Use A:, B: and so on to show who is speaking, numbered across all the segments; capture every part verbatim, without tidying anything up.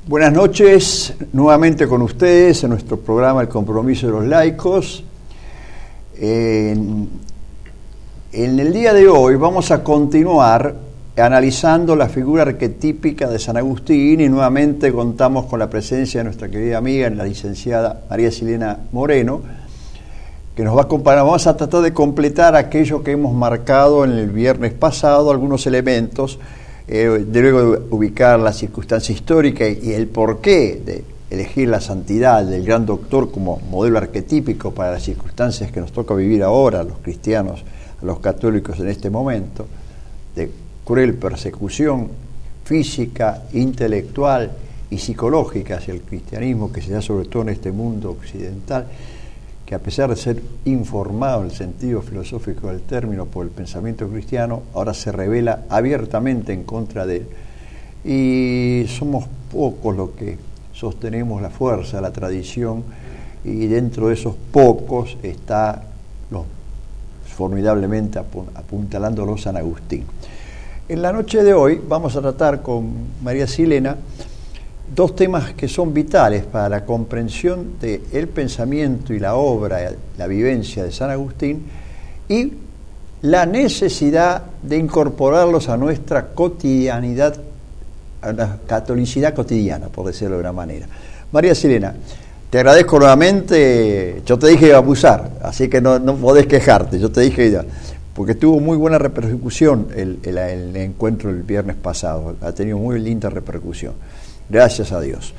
A: Buenas noches, nuevamente con ustedes en nuestro programa El Compromiso de los Laicos. En, en el día de hoy vamos a continuar analizando la figura arquetípica de San Agustín y nuevamente contamos con la presencia de nuestra querida amiga, la licenciada María Silena Moreno, que nos va a acompañar. Vamos a tratar de completar aquello que hemos marcado en el viernes pasado, algunos elementos. Eh, de luego ubicar la circunstancia histórica y el porqué de elegir la santidad del gran doctor como modelo arquetípico para las circunstancias que nos toca vivir ahora a los cristianos, a los católicos en este momento, de cruel persecución física, intelectual y psicológica hacia el cristianismo que se da sobre todo en este mundo occidental, que a pesar de ser informado en el sentido filosófico del término por el pensamiento cristiano, ahora se revela abiertamente en contra de él. Y somos pocos los que sostenemos la fuerza de la tradición, y dentro de esos pocos está los, formidablemente apuntalándolo San Agustín. En la noche de hoy vamos a tratar con María Silena dos temas que son vitales para la comprensión del pensamiento y la obra, la vivencia de San Agustín, y la necesidad de incorporarlos a nuestra cotidianidad, a la catolicidad cotidiana, por decirlo de una manera. María Silena, te agradezco nuevamente. Yo te dije que iba a abusar, así que no, no podés quejarte. Yo te dije ya, porque tuvo muy buena repercusión el, el, el encuentro el viernes pasado, ha tenido muy linda repercusión. Gracias a Dios.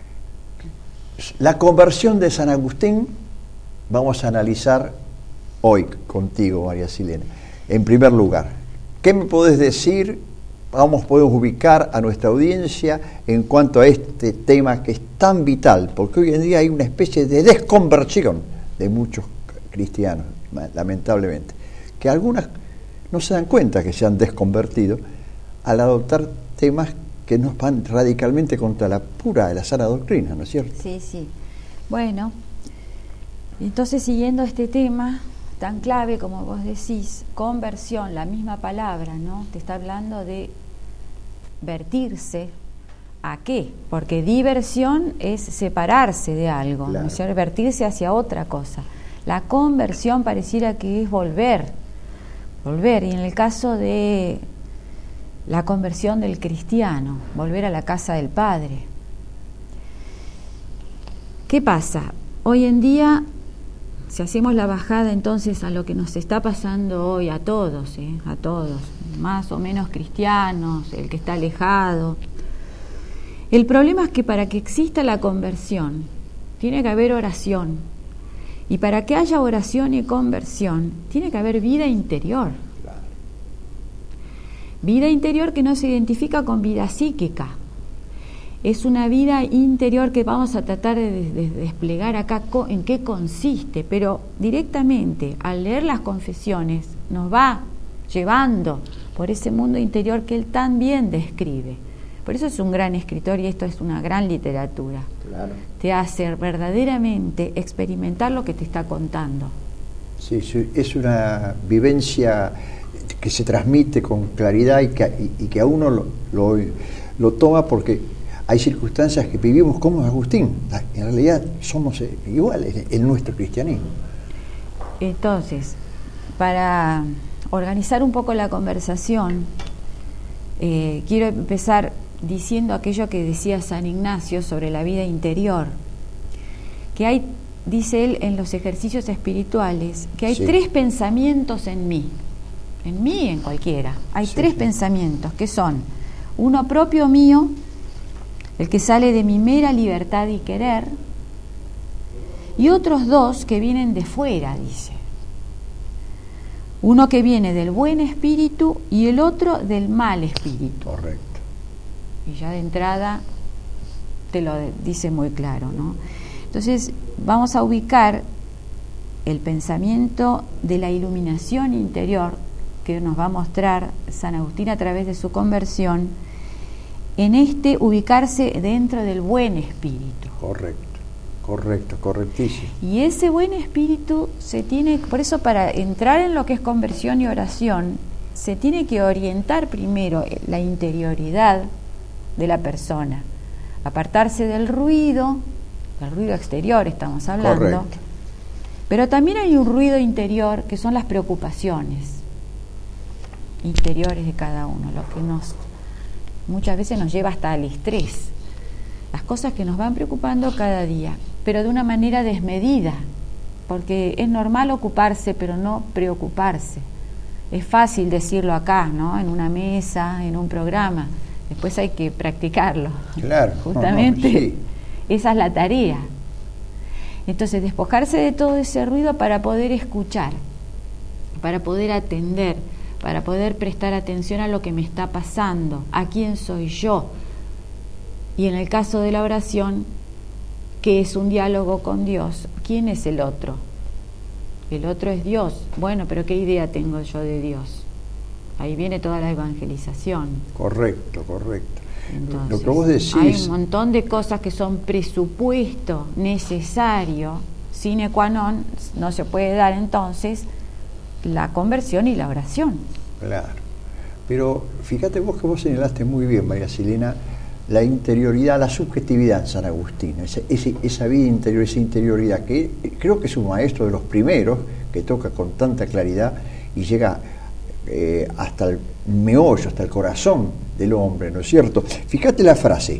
A: La conversión de San Agustín vamos a analizar hoy contigo, María Silena. En primer lugar, ¿qué me podés decir? Vamos, podemos ubicar a nuestra audiencia en cuanto a este tema que es tan vital, porque hoy en día hay una especie de desconversión de muchos cristianos, lamentablemente, que algunas no se dan cuenta que se han desconvertido al adoptar temas que nos van radicalmente contra la pura de la sana doctrina, ¿no es cierto?
B: Sí, sí. Bueno, entonces siguiendo este tema tan clave como vos decís, conversión, la misma palabra, ¿no? Te está hablando de vertirse. ¿A qué? Porque diversión es separarse de algo, claro, ¿no es cierto? Vertirse hacia otra cosa. La conversión pareciera que es volver, volver, y en el caso de la conversión del cristiano, volver a la casa del Padre. ¿Qué pasa? Hoy en día, si hacemos la bajada entonces a lo que nos está pasando hoy a todos, ¿eh? a todos, más o menos cristianos, el que está alejado, el problema es que para que exista la conversión, tiene que haber oración. Y para que haya oración y conversión, tiene que haber vida interior. Vida interior que no se identifica con vida psíquica. Es una vida interior que vamos a tratar de, de, de desplegar acá en qué consiste, pero directamente al leer las confesiones nos va llevando por ese mundo interior que él tan bien describe. Por eso es un gran escritor y esto es una gran literatura. Claro. Te hace verdaderamente experimentar lo que te está contando.
A: Sí, es una vivencia que se transmite con claridad y que, y, y que a uno lo, lo, lo toma porque hay circunstancias que vivimos como Agustín. En realidad somos iguales en nuestro cristianismo.
B: Entonces, para organizar un poco la conversación, eh, quiero empezar diciendo aquello que decía San Ignacio sobre la vida interior, que hay, dice él en los ejercicios espirituales, que hay sí. tres pensamientos en mí. En mí y en cualquiera. Hay sí, tres sí. pensamientos que son uno propio mío, el que sale de mi mera libertad y querer, y otros dos que vienen de fuera, dice. Uno que viene del buen espíritu y el otro del mal espíritu.
A: Correcto.
B: Y ya de entrada te lo dice muy claro, ¿no? Entonces vamos a ubicar el pensamiento de la iluminación interior que nos va a mostrar San Agustín a través de su conversión, en este ubicarse dentro del buen espíritu.
A: Correcto, correcto, correctísimo.
B: Y ese buen espíritu se tiene, por eso para entrar en lo que es conversión y oración, se tiene que orientar primero la interioridad de la persona, apartarse del ruido, del ruido exterior estamos hablando.
A: Correcto.
B: Pero también hay un ruido interior que son las preocupaciones interiores de cada uno, lo que nos muchas veces nos lleva hasta al estrés, las cosas que nos van preocupando cada día, pero de una manera desmedida, porque es normal ocuparse, pero no preocuparse. Es fácil decirlo acá, ¿no? En una mesa, en un programa, después hay que practicarlo.
A: Claro.
B: Justamente,
A: no, no, sí.
B: Esa es la tarea. Entonces, despojarse de todo ese ruido para poder escuchar, para poder atender, para poder prestar atención a lo que me está pasando, a quién soy yo. Y en el caso de la oración, que es un diálogo con Dios, ¿quién es el otro? El otro es Dios. Bueno, pero ¿qué idea tengo yo de Dios? Ahí viene toda la evangelización.
A: Correcto, correcto.
B: Entonces,
A: lo que vos decís...
B: hay un montón de cosas que son presupuesto necesario, sine qua non, no se puede dar entonces la conversión y la oración.
A: Claro. Pero fíjate vos que vos señalaste muy bien, María Silena, la interioridad, la subjetividad en San Agustín, ese, ese, esa vida interior, esa interioridad, que creo que es un maestro de los primeros, que toca con tanta claridad y llega eh, hasta el meollo, hasta el corazón del hombre, ¿no es cierto? Fíjate la frase: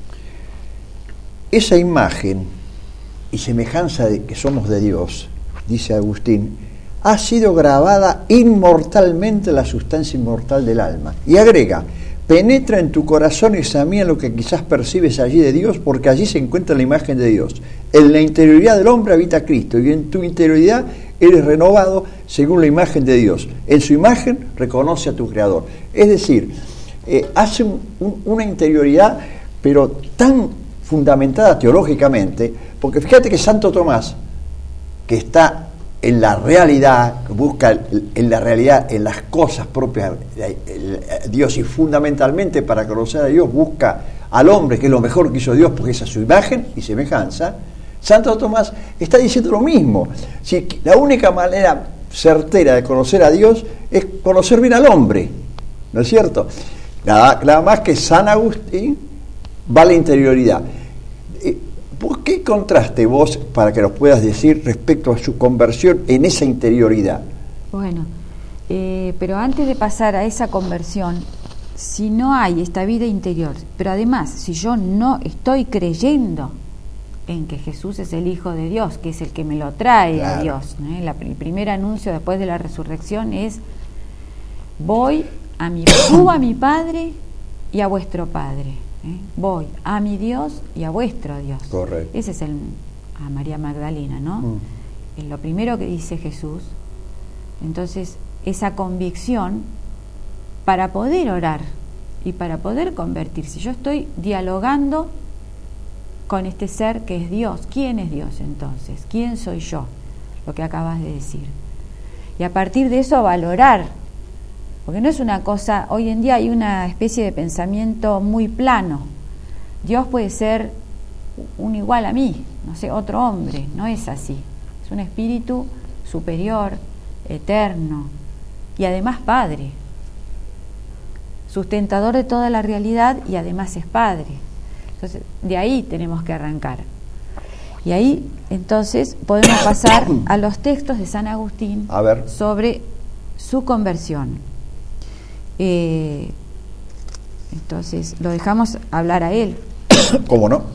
A: esa imagen y semejanza de que somos de Dios, dice Agustín, ha sido grabada inmortalmente en la sustancia inmortal del alma. Y agrega: penetra en tu corazón y examina lo que quizás percibes allí de Dios, porque allí se encuentra la imagen de Dios. En la interioridad del hombre habita Cristo, y en tu interioridad eres renovado según la imagen de Dios. En su imagen reconoce a tu Creador. Es decir, eh, hace un, un, una interioridad, pero tan fundamentada teológicamente, porque fíjate que Santo Tomás, que está en la realidad, busca en la realidad, en las cosas propias de Dios, y fundamentalmente para conocer a Dios busca al hombre, que es lo mejor que hizo Dios, porque esa es su imagen y semejanza. Santo Tomás está diciendo lo mismo. Si la única manera certera de conocer a Dios es conocer bien al hombre, ¿no es cierto? Nada, nada más que San Agustín va a la interioridad. ¿Por qué contraste vos, para que nos puedas decir, respecto a su conversión en esa interioridad?
B: Bueno, eh, pero antes de pasar a esa conversión, si no hay esta vida interior, pero además, si yo no estoy creyendo en que Jesús es el Hijo de Dios, que es el que me lo trae claro. a Dios, ¿eh? La, el primer anuncio después de la resurrección es: voy a mi, subo a mi Padre y a vuestro Padre. ¿Eh? Voy a mi Dios y a vuestro Dios.
A: Correcto.
B: Ese es el a María Magdalena, ¿no? Mm. Es lo primero que dice Jesús. Entonces, esa convicción para poder orar y para poder convertirse. Yo estoy dialogando con este ser que es Dios. ¿Quién es Dios entonces? ¿Quién soy yo? Lo que acabas de decir. Y a partir de eso valorar. Porque no es una cosa, hoy en día hay una especie de pensamiento muy plano. Dios puede ser un igual a mí, no sé, otro hombre, no es así. Es un espíritu superior, eterno y además Padre, sustentador de toda la realidad y además es Padre. Entonces, de ahí tenemos que arrancar. Y ahí, entonces, podemos pasar a los textos de San Agustín
A: a ver.
B: sobre su conversión. Eh, entonces lo dejamos hablar a él.
A: ¿Cómo no?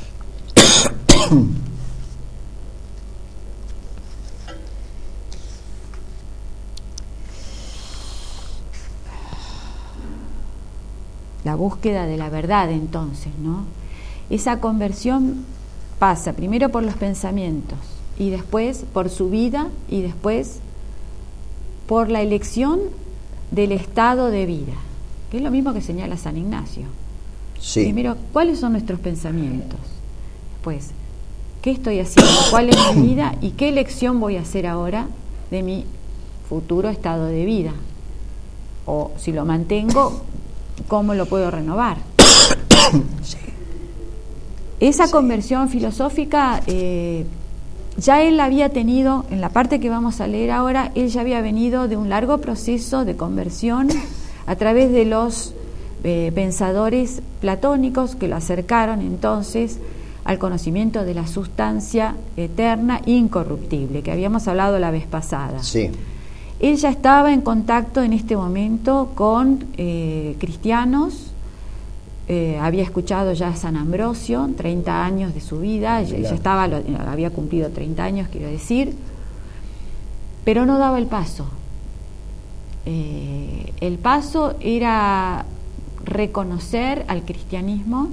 B: La búsqueda de la verdad, entonces, ¿no? Esa conversión pasa primero por los pensamientos y después por su vida y después por la elección del estado de vida, que es lo mismo que señala San Ignacio.
A: Sí.
B: Primero, ¿cuáles son nuestros pensamientos? Después, ¿qué estoy haciendo? ¿Cuál es mi vida? ¿Y qué elección voy a hacer ahora de mi futuro estado de vida? O si lo mantengo, ¿cómo lo puedo renovar?
A: Sí.
B: Esa
A: sí.
B: conversión filosófica eh, ya él había tenido, en la parte que vamos a leer ahora, él ya había venido de un largo proceso de conversión a través de los eh, pensadores platónicos que lo acercaron entonces al conocimiento de la sustancia eterna incorruptible, que habíamos hablado la vez pasada.
A: Sí.
B: Él ya estaba en contacto en este momento con eh, cristianos, eh, había escuchado ya a San Ambrosio, treinta años de su vida, ya, ya estaba, lo, había cumplido treinta años, quiero decir, pero no daba el paso. Eh, el paso era reconocer al cristianismo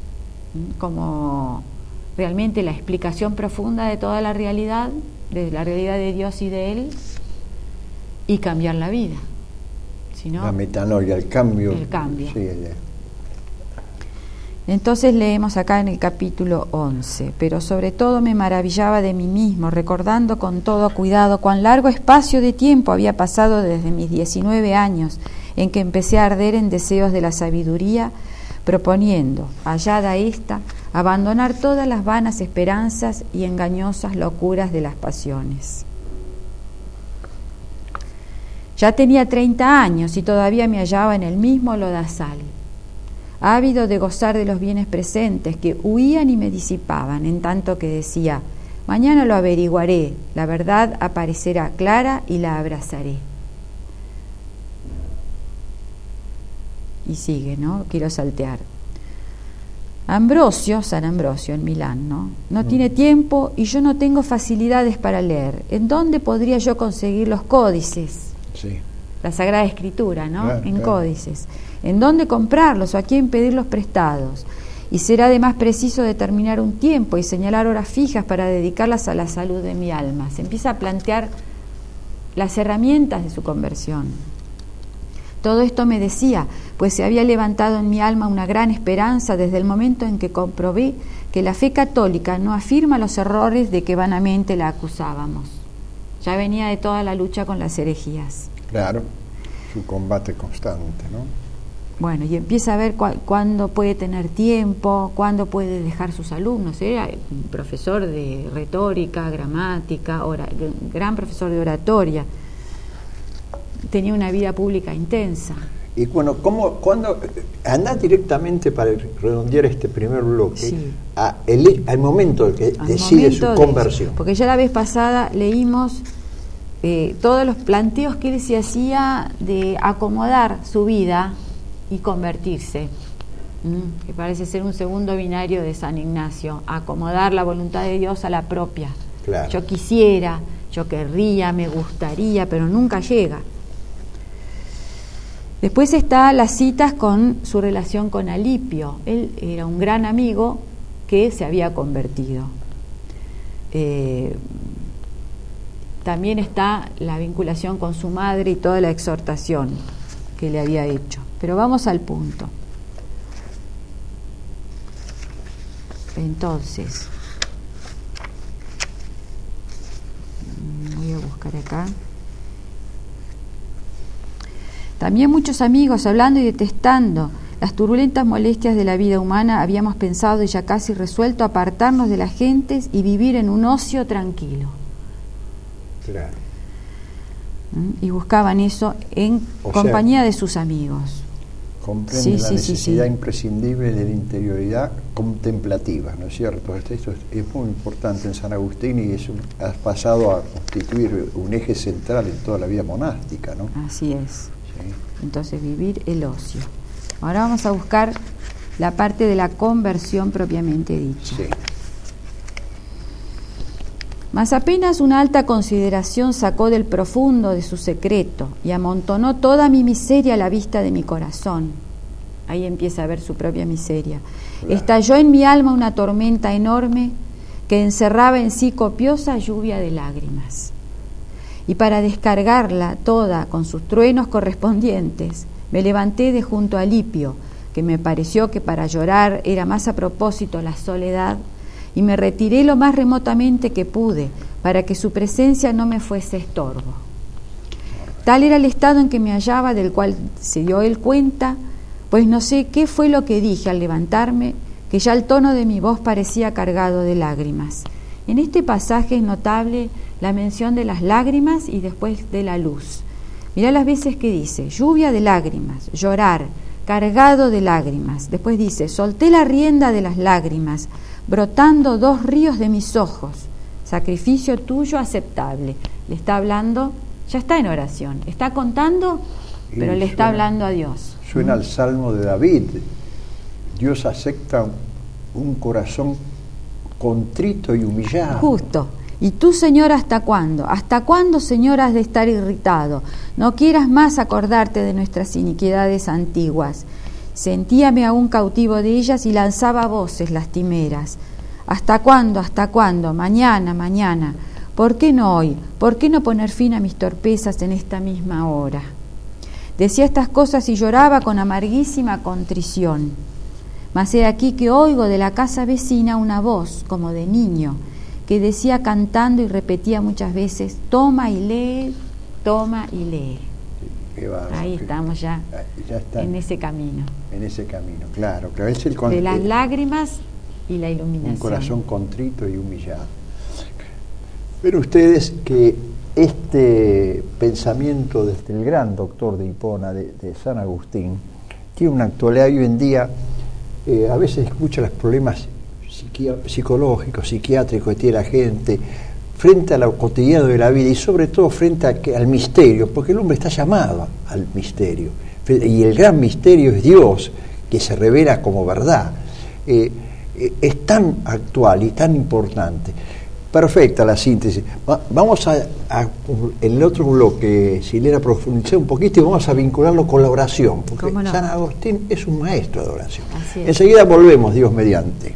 B: como realmente la explicación profunda de toda la realidad, de la realidad de Dios y de Él, y cambiar la vida. Si no,
A: la metanoia, el cambio.
B: El cambio.
A: Sí, el...
B: Entonces leemos acá en el capítulo once: pero sobre todo me maravillaba de mí mismo, recordando con todo cuidado cuán largo espacio de tiempo había pasado desde mis diecinueve años, en que empecé a arder en deseos de la sabiduría, proponiendo, hallada ésta, abandonar todas las vanas esperanzas y engañosas locuras de las pasiones. Ya tenía treinta años y todavía me hallaba en el mismo lodazal, ávido de gozar de los bienes presentes que huían y me disipaban, en tanto que decía, mañana lo averiguaré, la verdad aparecerá clara y la abrazaré. Y sigue, ¿no? Quiero saltear. Ambrosio, San Ambrosio en Milán, ¿no? No mm. tiene tiempo y yo no tengo facilidades para leer. ¿En dónde podría yo conseguir los códices?
A: Sí.
B: La Sagrada Escritura, ¿no?
A: Claro,
B: en
A: claro.
B: códices. ¿En dónde comprarlos o a quién pedirlos prestados? Y será además preciso determinar un tiempo y señalar horas fijas para dedicarlas a la salud de mi alma. Se empieza a plantear las herramientas de su conversión. Todo esto me decía, pues se había levantado en mi alma una gran esperanza desde el momento en que comprobé que la fe católica no afirma los errores de que vanamente la acusábamos. Ya venía de toda la lucha con las herejías.
A: Claro, su combate constante, ¿no?
B: Bueno, y empieza a ver cu cuándo puede tener tiempo, cuándo puede dejar sus alumnos. Era un profesor de retórica, gramática, ora gran profesor de oratoria. Tenía una vida pública intensa.
A: Y bueno, ¿cómo, cuando andás directamente para redondear este primer bloque, sí, a el, al momento que al decide momento su conversión?
B: De, porque ya la vez pasada leímos eh, todos los planteos que él se hacía de acomodar su vida y convertirse, ¿Mm? que parece ser un segundo binario de San Ignacio, acomodar la voluntad de Dios a la propia.
A: Claro.
B: Yo quisiera, yo querría, me gustaría, pero nunca llega. Después está las citas con su relación con Alipio. Él era un gran amigo que se había convertido. Eh, también está la vinculación con su madre y toda la exhortación que le había hecho. Pero vamos al punto. Entonces, voy a buscar acá. También muchos amigos, hablando y detestando las turbulentas molestias de la vida humana, habíamos pensado y ya casi resuelto apartarnos de las gentes y vivir en un ocio tranquilo.
A: Claro.
B: Y buscaban eso en
A: o
B: compañía
A: sea,
B: de sus amigos.
A: Comprende
B: sí,
A: la
B: sí,
A: necesidad
B: sí, sí.
A: imprescindible de la interioridad contemplativa, ¿no es cierto? Esto es, es muy importante en San Agustín y eso ha pasado a constituir un eje central en toda la vida monástica, ¿no?
B: Así es.
A: Sí.
B: Entonces, vivir el ocio. Ahora vamos a buscar la parte de la conversión propiamente dicha.
A: Sí.
B: Mas apenas una alta consideración sacó del profundo de su secreto y amontonó toda mi miseria a la vista de mi corazón. Ahí empieza a ver su propia miseria. Claro. Estalló en mi alma una tormenta enorme que encerraba en sí copiosa lluvia de lágrimas. Y para descargarla toda con sus truenos correspondientes, me levanté de junto a Alipio, que me pareció que para llorar era más a propósito la soledad, y me retiré lo más remotamente que pude, para que su presencia no me fuese estorbo. Tal era el estado en que me hallaba, del cual se dio él cuenta, pues no sé qué fue lo que dije al levantarme, que ya el tono de mi voz parecía cargado de lágrimas. En este pasaje es notable la mención de las lágrimas y después de la luz. Mirá las veces que dice, lluvia de lágrimas, llorar, cargado de lágrimas. Después dice, solté la rienda de las lágrimas, brotando dos ríos de mis ojos, sacrificio tuyo aceptable. Le está hablando, ya está en oración, está contando, pero y le está suena, hablando a Dios.
A: Suena ¿Mm? al Salmo de David. Dios acepta un corazón contrito y humillado.
B: Justo. ¿Y tú, Señor, hasta cuándo? ¿Hasta cuándo, Señor, has de estar irritado? No quieras más acordarte de nuestras iniquidades antiguas. Sentíame aún cautivo de ellas y lanzaba voces lastimeras. ¿Hasta cuándo? ¿Hasta cuándo? Mañana, mañana. ¿Por qué no hoy? ¿Por qué no poner fin a mis torpezas en esta misma hora? Decía estas cosas y lloraba con amarguísima contrición. Mas he aquí que oigo de la casa vecina una voz, como de niño, que decía cantando y repetía muchas veces, toma y lee, toma y lee.
A: Va,
B: Ahí que, estamos ya,
A: ya está
B: en ese camino.
A: En ese camino, claro. claro es el con,
B: de las
A: eh,
B: lágrimas y la iluminación.
A: Un corazón contrito y humillado. Pero ustedes que este pensamiento desde el gran doctor de Hipona, de, de San Agustín, tiene una actualidad hoy en día. Eh, a veces escucha los problemas psicológicos, psiquiátricos que tiene la gente frente a lo cotidiano de la vida y sobre todo frente a que, al misterio, porque el hombre está llamado al misterio y el gran misterio es Dios, que se revela como verdad. Eh, eh, es tan actual y tan importante. Perfecta la síntesis. Va, vamos a, a en el otro bloque, Silena, profundizar un poquito y vamos a vincularlo con la oración, porque no? San Agustín es un maestro de oración. Enseguida volvemos, Dios mediante.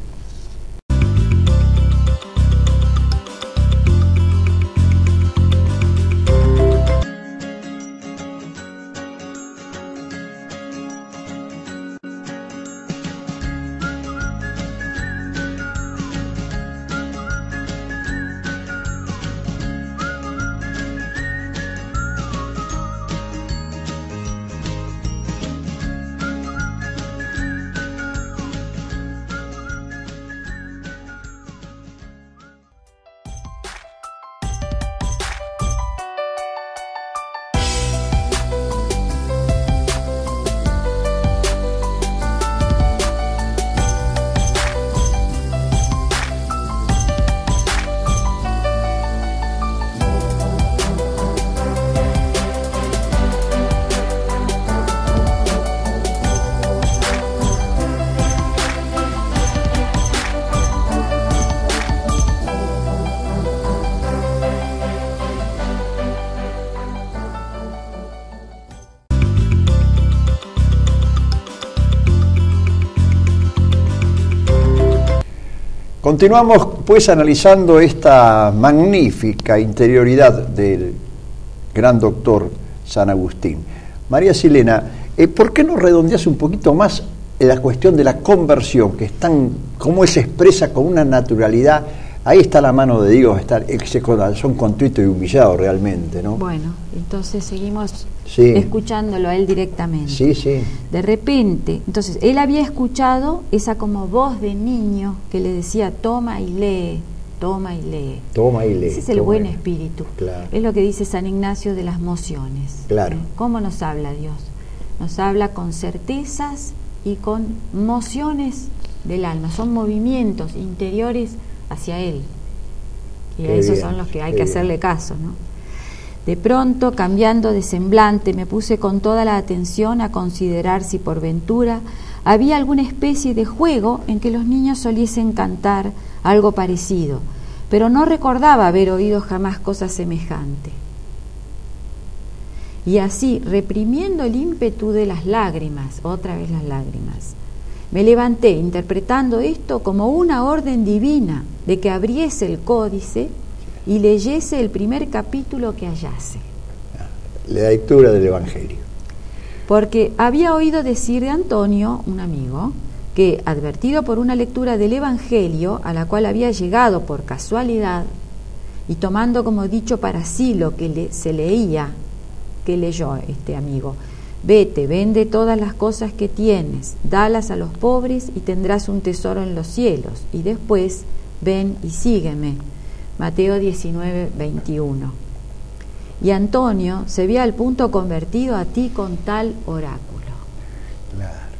A: Continuamos pues analizando esta magnífica interioridad del gran doctor San Agustín. María Silena, eh, ¿por qué no redondeas un poquito más la cuestión de la conversión, que es tan, cómo se expresa con una naturalidad? Ahí está la mano de Dios, está ese corazón contrito y humillado realmente, ¿no?
B: Bueno, entonces seguimos
A: sí.
B: escuchándolo a él directamente.
A: Sí, sí.
B: De repente, entonces él había escuchado esa como voz de niño que le decía, toma y lee, toma y lee.
A: Toma y lee.
B: Ese es el buen espíritu.
A: Claro.
B: Es lo que dice San Ignacio de las mociones.
A: Claro.
B: ¿Eh? ¿Cómo nos habla Dios? Nos habla con certezas y con mociones del alma. Son movimientos interiores hacia él. Y a esos son los que hay que hacerle caso, ¿no? De pronto, cambiando de semblante, me puse con toda la atención a considerar si por ventura había alguna especie de juego en que los niños soliesen cantar algo parecido, pero no recordaba haber oído jamás cosa semejante. Y así, reprimiendo el ímpetu de las lágrimas, otra vez las lágrimas, me levanté interpretando esto como una orden divina de que abriese el códice y leyese el primer capítulo que hallase.
A: La lectura del Evangelio.
B: Porque había oído decir de Antonio, un amigo, que advertido por una lectura del Evangelio a la cual había llegado por casualidad y tomando como dicho para sí lo que le, se leía, que leyó este amigo: vete, vende todas las cosas que tienes, dalas a los pobres y tendrás un tesoro en los cielos, y después ven y sígueme. Mateo diecinueve, veintiuno. Y Antonio se ve al punto convertido a ti con tal oráculo.
A: Claro.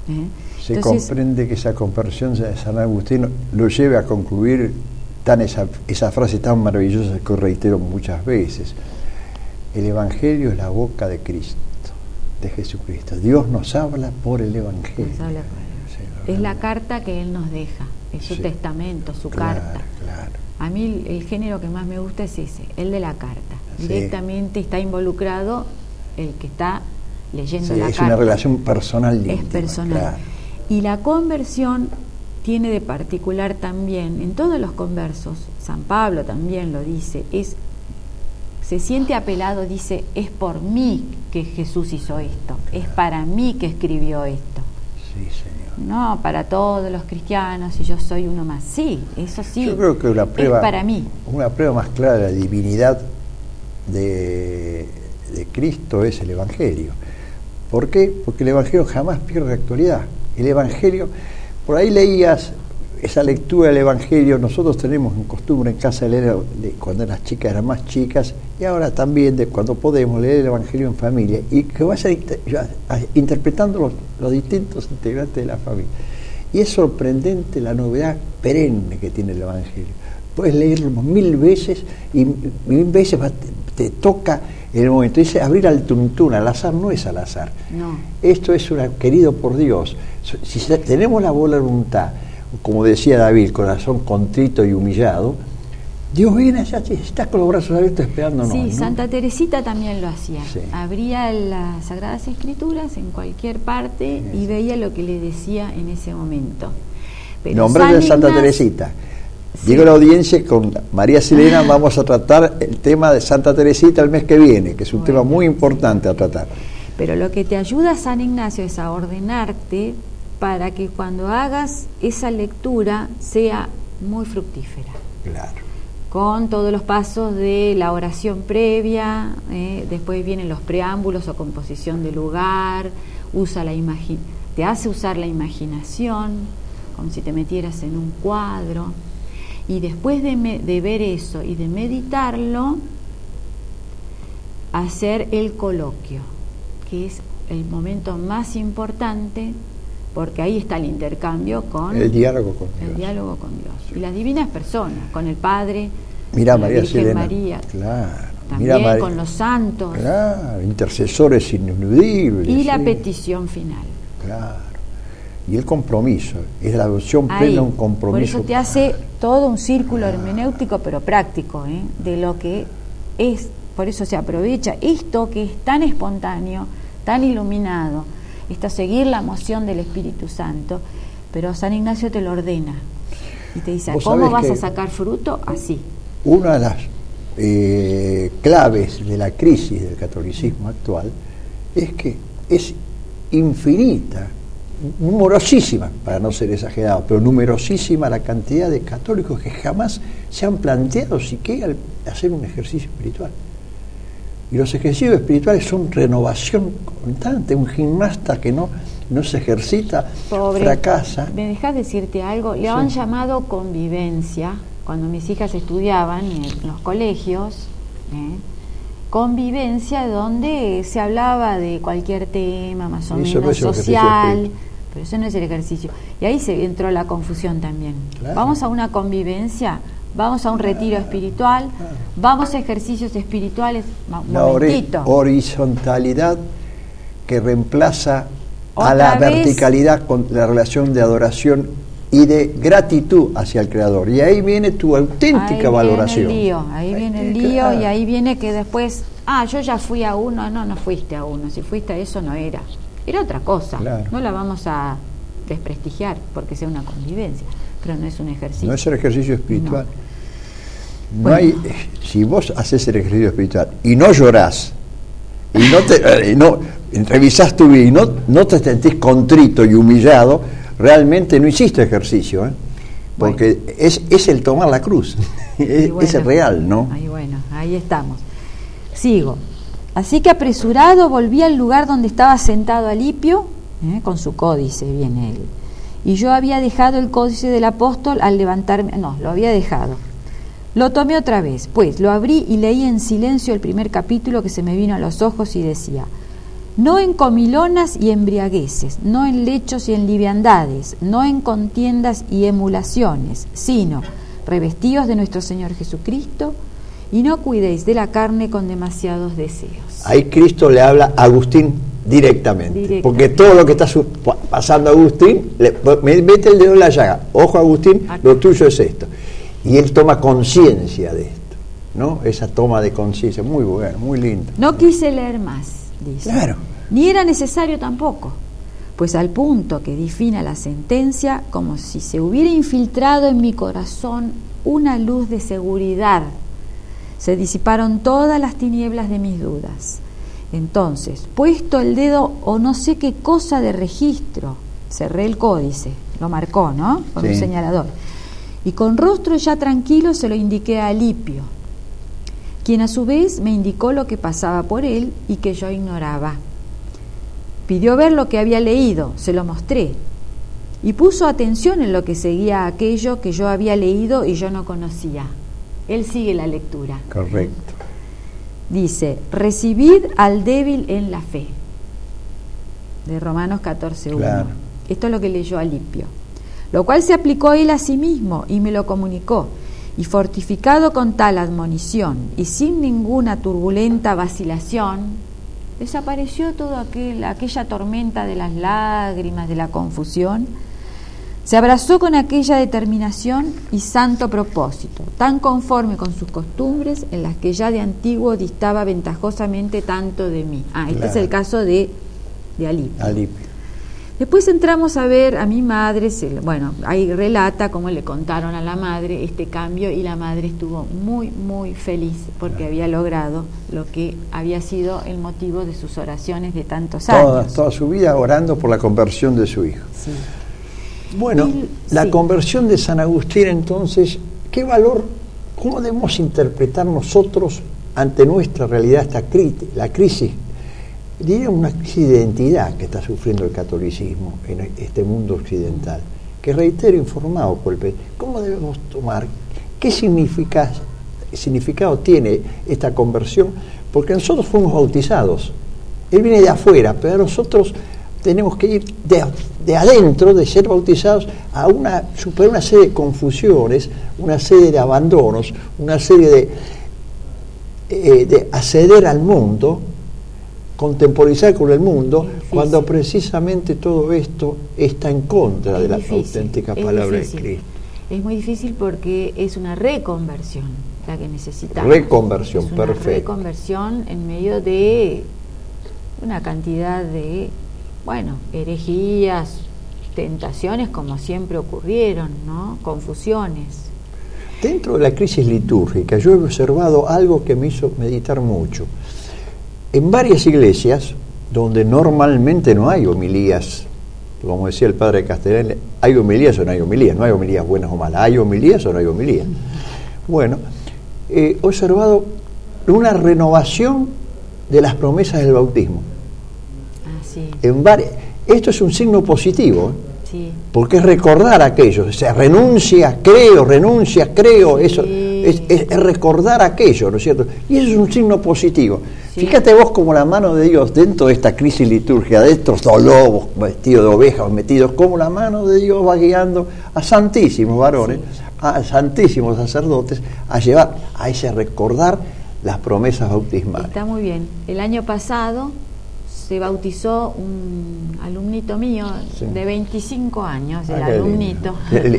B: ¿eh?
A: Se
B: Entonces,
A: comprende que esa conversión de San Agustín lo lleve a concluir tan esa, esa frase tan maravillosa que reitero muchas veces: el Evangelio es la boca de Cristo, de Jesucristo. Dios nos habla por el Evangelio.
B: Nos habla por el- es la carta que Él nos deja, es su
A: Sí.
B: testamento, su
A: Claro,
B: carta.
A: claro.
B: A mí el, el género que más me gusta es ese, el de la carta.
A: Sí.
B: Directamente está involucrado el que está leyendo
A: Sí,
B: la
A: es
B: carta.
A: una relación personal
B: Es
A: íntima,
B: personal.
A: claro.
B: Y la conversión tiene de particular también, en todos los conversos, San Pablo también lo dice, es se siente apelado, dice, es por mí que Jesús hizo esto, es para mí que escribió esto.
A: Sí, señor.
B: No, para todos los cristianos y yo soy uno más. Sí, eso sí.
A: Yo creo que una prueba,
B: es para mí.
A: una prueba más clara de la divinidad de, de Cristo es el Evangelio. ¿Por qué? Porque el Evangelio jamás pierde actualidad. El Evangelio, por ahí leías esa lectura del Evangelio, nosotros tenemos en costumbre en casa leer de cuando las chicas eran más chicas, y ahora también de cuando podemos leer el Evangelio en familia, y que vaya interpretando los, los distintos integrantes de la familia. Y es sorprendente la novedad perenne que tiene el Evangelio. Puedes leerlo mil veces y mil veces te, te toca en el momento. Dice abrir al tuntún, al azar no es al azar.
B: No.
A: Esto es una, querido por Dios. Si tenemos la voluntad, como decía David, corazón contrito y humillado, Dios viene allá, está con los brazos abiertos esperándonos.
B: Sí,
A: ¿no?
B: Santa Teresita también lo hacía.
A: Sí.
B: Abría las Sagradas Escrituras en cualquier parte
A: Sí.
B: y veía lo que le decía en ese momento. Pero
A: Nombre
B: San
A: de Santa
B: Ignacio-
A: Teresita.
B: Sí.
A: Digo a la audiencia, con María Silena vamos a tratar el tema de Santa Teresita el mes que viene, que es un
B: Bueno,
A: tema muy importante a tratar.
B: Pero lo que te ayuda San Ignacio es a ordenarte para que cuando hagas esa lectura sea muy fructífera.
A: Claro.
B: Con todos los pasos de la oración previa, eh, después vienen los preámbulos o composición de lugar, usa la imagi- te hace usar la imaginación, como si te metieras en un cuadro, y después de, me- de ver eso y de meditarlo, hacer el coloquio, que es el momento más importante, porque ahí está el intercambio con
A: El diálogo con
B: el
A: Dios.
B: diálogo con Dios y las divinas personas, con el Padre,
A: Mira
B: con la
A: María
B: Virgen
A: Silena.
B: María,
A: Claro.
B: también
A: Mira Mar-
B: con los santos,
A: Claro, intercesores ineludibles.
B: y la
A: sí.
B: petición final.
A: Claro. Y el compromiso, es la adopción
B: Ahí,
A: plena, un compromiso.
B: por eso te hace todo un círculo hermenéutico, pero práctico, ¿eh? De lo que es, por eso se aprovecha esto que es tan espontáneo, tan iluminado, esto seguir la moción del Espíritu Santo, pero San Ignacio te lo ordena y te dice,
A: Vos
B: ¿cómo
A: sabés
B: vas
A: que
B: a sacar fruto? Así.
A: Una de las eh, claves de la crisis del catolicismo actual es que es infinita, numerosísima, para no ser exagerado, pero numerosísima la cantidad de católicos que jamás se han planteado siquiera hacer un ejercicio espiritual. Y los ejercicios espirituales son renovación constante. Un gimnasta que no, no se ejercita,
B: Pobre,
A: fracasa.
B: ¿me dejas decirte algo? Le
A: Sí.
B: han llamado convivencia, cuando mis hijas estudiaban en los colegios, ¿eh? Convivencia donde se hablaba de cualquier tema más o
A: Eso no
B: menos
A: es el ejercicio
B: social,
A: espiritual.
B: pero eso no es el ejercicio. Y ahí se entró la confusión también.
A: Claro.
B: Vamos a una convivencia, vamos a un retiro espiritual, vamos a ejercicios espirituales, Ma- un
A: La hori-
B: momentito.
A: horizontalidad que reemplaza a
B: Otra
A: la
B: vez-
A: verticalidad con la relación de adoración y de gratitud hacia el Creador. Y ahí viene tu auténtica
B: ahí
A: valoración.
B: Viene el lío, ahí
A: Ahí
B: viene el
A: tiene-
B: lío
A: claro.
B: y ahí viene que después, ah, yo ya fui a uno, no, no fuiste a uno, si fuiste a eso no era, era otra cosa,
A: Claro.
B: no la vamos a desprestigiar porque sea una convivencia, pero no es un ejercicio.
A: No es el ejercicio espiritual. No,
B: Bueno.
A: hay, si vos haces el ejercicio espiritual y no llorás, y no te eh, no revisás tu vida y no, no te sentís contrito y humillado, realmente no hiciste ejercicio, ¿eh? Porque
B: Bueno.
A: es, es el tomar la cruz, es,
B: Y bueno,
A: es el real, ¿no?
B: Ahí bueno, ahí estamos. Sigo. Así que apresurado volví al lugar donde estaba sentado Alipio, ¿eh? Con su códice, viene él. Y yo había dejado el códice del apóstol al levantarme, no, lo había dejado. Lo tomé otra vez, pues lo abrí y leí en silencio el primer capítulo que se me vino a los ojos y decía: no en comilonas y embriagueces, no en lechos y en liviandades, no en contiendas y emulaciones, sino revestidos de nuestro Señor Jesucristo, y no cuidéis de la carne con demasiados deseos.
A: Ahí Cristo le habla a Agustín directamente, directamente. Porque todo lo que está pasando a Agustín, le, me mete el dedo en la llaga. Ojo, Agustín, acá. Lo tuyo es esto. Y él toma conciencia de esto, ¿no? Esa toma de conciencia, muy bueno, muy lindo.
B: No quise leer más, dice.
A: Claro.
B: Ni era necesario tampoco, pues al punto que difina la sentencia, como si se hubiera infiltrado en mi corazón una luz de seguridad, se disiparon todas las tinieblas de mis dudas. Entonces, puesto el dedo o no sé qué cosa de registro, cerré el códice, lo marcó, ¿no? Con sí. un señalador. Y con rostro ya tranquilo se lo indiqué a Alipio, quien a su vez me indicó lo que pasaba por él y que yo ignoraba. Pidió ver lo que había leído, se lo mostré, y puso atención en lo que seguía aquello que yo había leído y yo no conocía. Él sigue la lectura.
A: Correcto.
B: Dice, recibid al débil en la fe, de Romanos catorce uno. Claro. Esto es lo que leyó Alipio. Lo cual se aplicó él a sí mismo y me lo comunicó. Y fortificado con tal admonición y sin ninguna turbulenta vacilación, desapareció toda aquel, aquella tormenta de las lágrimas, de la confusión. Se abrazó con aquella determinación y santo propósito, tan conforme con sus costumbres, en las que ya de antiguo distaba ventajosamente tanto de mí. Ah, este claro. es el caso de, de Alipio.
A: Alipio.
B: Después entramos a ver a mi madre, se, bueno, ahí relata cómo le contaron a la madre este cambio y la madre estuvo muy, muy feliz porque claro. había logrado lo que había sido el motivo de sus oraciones de tantos
A: toda,
B: años.
A: Toda su vida orando por la conversión de su hijo.
B: Sí.
A: Bueno, y, la sí. conversión de San Agustín, entonces, ¿qué valor, cómo debemos interpretar nosotros ante nuestra realidad esta crisis, la crisis? Diría una crisis de identidad que está sufriendo el catolicismo en este mundo occidental, que reitero informado por el ¿cómo debemos tomar? ¿Qué significa, significado tiene esta conversión? Porque nosotros fuimos bautizados, él viene de afuera, pero nosotros tenemos que ir de, de adentro, de ser bautizados, a una, superar una serie de confusiones, una serie de abandonos, una serie de, eh, de acceder al mundo, contemporizar con el mundo, cuando precisamente todo esto está en contra es de la difícil, auténtica palabra difícil. de Cristo.
B: Es muy difícil porque es una reconversión la que necesitamos.
A: Reconversión,
B: es una
A: perfecto.
B: Reconversión en medio de una cantidad de, bueno, herejías, tentaciones como siempre ocurrieron, ¿no? Confusiones.
A: Dentro de la crisis litúrgica yo he observado algo que me hizo meditar mucho. En varias iglesias, donde normalmente no hay homilías, como decía el padre Castellán, ¿hay homilías o no hay homilías? No hay homilías buenas o malas, ¿hay homilías o no hay homilías? Bueno, he observado una renovación de las promesas del bautismo.
B: Ah, sí.
A: En varias, esto es un signo positivo, ¿eh?
B: Sí.
A: Porque es recordar aquello, o sea, renuncia, creo, renuncia, creo, sí. eso es, es, es recordar aquello, ¿no es cierto? Y eso es un signo positivo. Sí. Fíjate vos como la mano de Dios dentro de esta crisis litúrgica, de estos dos lobos vestidos de ovejas metidos, como la mano de Dios va guiando a santísimos varones, sí. a santísimos sacerdotes, a llevar a ese recordar las promesas bautismales.
B: Está muy bien. El año pasado se bautizó un alumnito mío sí. de veinticinco años, el ah, alumnito,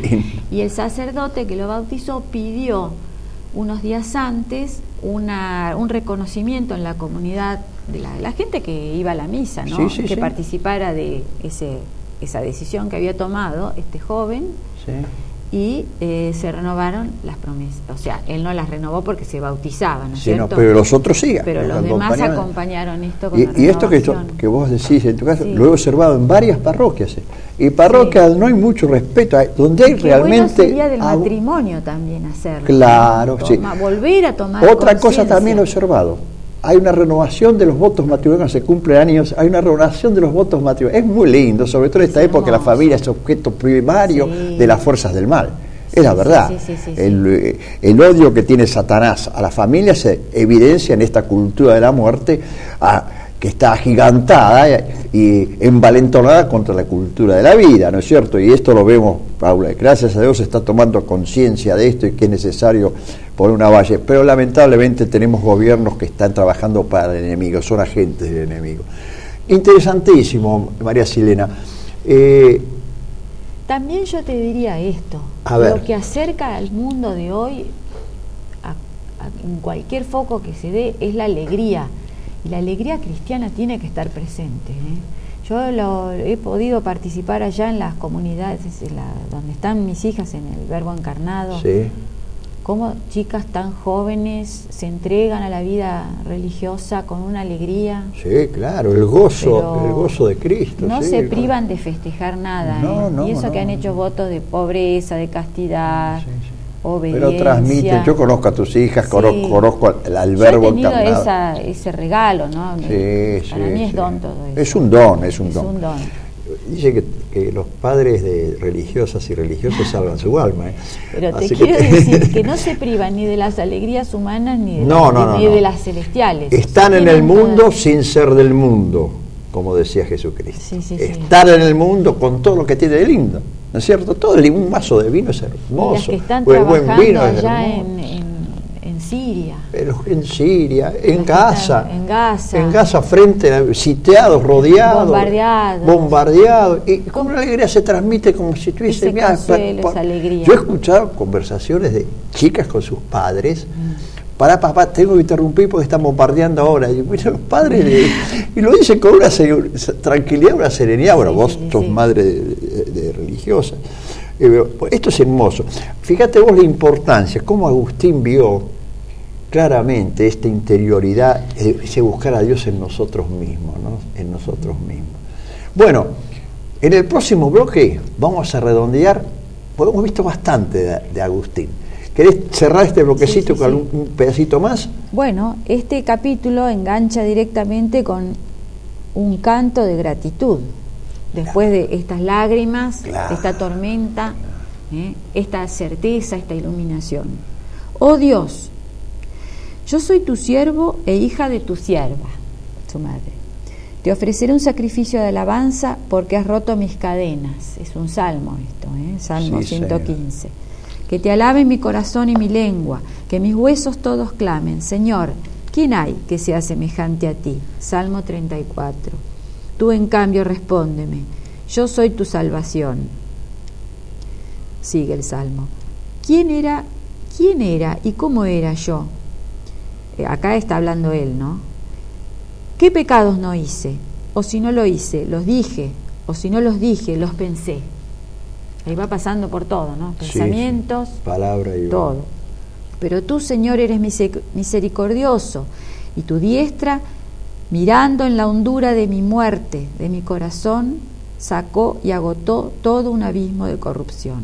B: y el sacerdote que lo bautizó pidió unos días antes una, un reconocimiento en la comunidad de la, la gente que iba a la misa, ¿no?
A: Sí, sí,
B: que
A: sí.
B: participara de ese, esa decisión que había tomado este joven.
A: Sí.
B: Y eh, se renovaron las promesas. O sea, él no las renovó porque se bautizaban, ¿no es
A: sí,
B: cierto?
A: No, pero los otros sí.
B: Pero los, los demás acompañaron esto con
A: y,
B: la
A: y esto que, que vos decís en tu caso,
B: sí.
A: lo he observado en varias parroquias. ¿eh? Y parroquias sí. no hay mucho respeto, hay, donde hay
B: Qué
A: realmente...
B: Bueno sería del matrimonio también hacerlo.
A: Claro,
B: ¿no?
A: sí.
B: Toma, volver a tomar
A: Otra cosa también he observado. Hay una renovación de los votos matrimoniales, se cumplen años, hay una renovación de los votos matrimoniales. Es muy lindo, sobre todo en esta es época hermoso. La familia es objeto primario sí. de las fuerzas del mal. Es la verdad. Sí, sí, sí, sí, el, el odio que tiene Satanás a la familia se evidencia en esta cultura de la muerte, a, que está agigantada y envalentonada contra la cultura de la vida, ¿no es cierto? Y esto lo vemos, Paula, gracias a Dios se está tomando conciencia de esto y que es necesario poner una valla, pero lamentablemente tenemos gobiernos que están trabajando para el enemigo, son agentes del enemigo. Interesantísimo, María Silena. Eh,
B: También yo te diría esto,
A: a ver.
B: Lo que acerca al mundo de hoy, a, a, en cualquier foco que se dé, es la alegría. Y la alegría cristiana tiene que estar presente, ¿eh? Yo lo, he podido participar allá en las comunidades en la, donde están mis hijas, en el Verbo Encarnado.
A: Sí.
B: Cómo chicas tan jóvenes se entregan a la vida religiosa con una alegría.
A: Sí, claro, el gozo,
B: Pero
A: el gozo de Cristo.
B: no
A: sí,
B: se
A: claro.
B: privan de festejar nada,
A: No,
B: ¿eh?
A: no,
B: y eso
A: no,
B: que han hecho
A: no.
B: votos de pobreza, de castidad,
A: Sí, sí.
B: obediencia.
A: Pero transmiten, yo conozco a tus hijas,
B: Sí.
A: conozco, conozco al, al
B: Yo
A: Verbo
B: he tenido
A: encarnado.
B: esa, ese regalo, ¿no?
A: Sí,
B: Para
A: sí,
B: mí es
A: sí.
B: don todo eso.
A: Es un don, es un
B: Es
A: don.
B: un don.
A: Dice que, que los padres de religiosas y religiosos salvan su alma. ¿eh?
B: Pero te
A: Así
B: quiero
A: que-
B: decir que no se privan ni de las alegrías humanas ni de,
A: No,
B: las,
A: no, no,
B: ni
A: no.
B: de las celestiales.
A: Están en
B: Tienen
A: el mundo
B: todas-
A: sin ser del mundo, como decía Jesucristo.
B: Sí, sí, sí.
A: Están en el mundo con todo lo que tiene de lindo, ¿no es cierto? Todo el, un vaso de vino es
B: Y las
A: hermoso,
B: que están
A: o el buen
B: trabajando
A: vino es
B: allá
A: hermoso.
B: en, en, en Siria.
A: Pero en Siria, en
B: Las que
A: Gaza,
B: están en Gaza.
A: en Gaza frente a sitiados, rodeados,
B: Bombardeados.
A: bombardeados, y con una alegría se transmite como si tuviese
B: Ese
A: mirá,
B: consuelo,
A: pa-
B: esa alegría.
A: Yo he escuchado conversaciones de chicas con sus padres. Para papá, tengo que interrumpir porque están bombardeando ahora. Y bueno, los padres, le- y lo dicen con una se- tranquilidad, una serenidad. Bueno,
B: Sí,
A: vos
B: sí,
A: sos
B: sí.
A: madre de, de- de religiosa. Eh, pero esto es hermoso. Fíjate vos la importancia, cómo Agustín vio claramente esta interioridad, eh, ese buscar a Dios en nosotros mismos, ¿no? En nosotros mismos. Bueno, en el próximo bloque vamos a redondear, porque hemos visto bastante de, de Agustín. ¿Querés cerrar este bloquecito
B: Sí, sí,
A: con
B: sí.
A: un, un pedacito más?
B: Bueno, este capítulo engancha directamente con un canto de gratitud. Después de estas lágrimas,
A: Claro.
B: de esta tormenta, ¿eh? esta certeza, esta iluminación. Oh Dios, yo soy tu siervo e hija de tu sierva, su madre. Te ofreceré un sacrificio de alabanza porque has roto mis cadenas. Es un salmo esto, ¿eh? Salmo
A: Sí,
B: ciento quince. Que te alabe mi corazón y mi lengua, que mis huesos todos clamen. Señor, ¿quién hay que sea semejante a ti? Salmo treinta y cuatro. Tú en cambio respóndeme, yo soy tu salvación. Sigue el salmo. ¿Quién era, quién era y cómo era yo? Eh, acá está hablando él, ¿no? ¿Qué pecados no hice? O si no lo hice, los dije. O si no los dije, los pensé. Ahí va pasando por todo, ¿no?
A: Sí,
B: Pensamientos,
A: sí. Palabra y
B: todo. Pero tú, Señor, eres mise- misericordioso, y tu diestra, mirando en la hondura de mi muerte, de mi corazón, sacó y agotó todo un abismo de corrupción.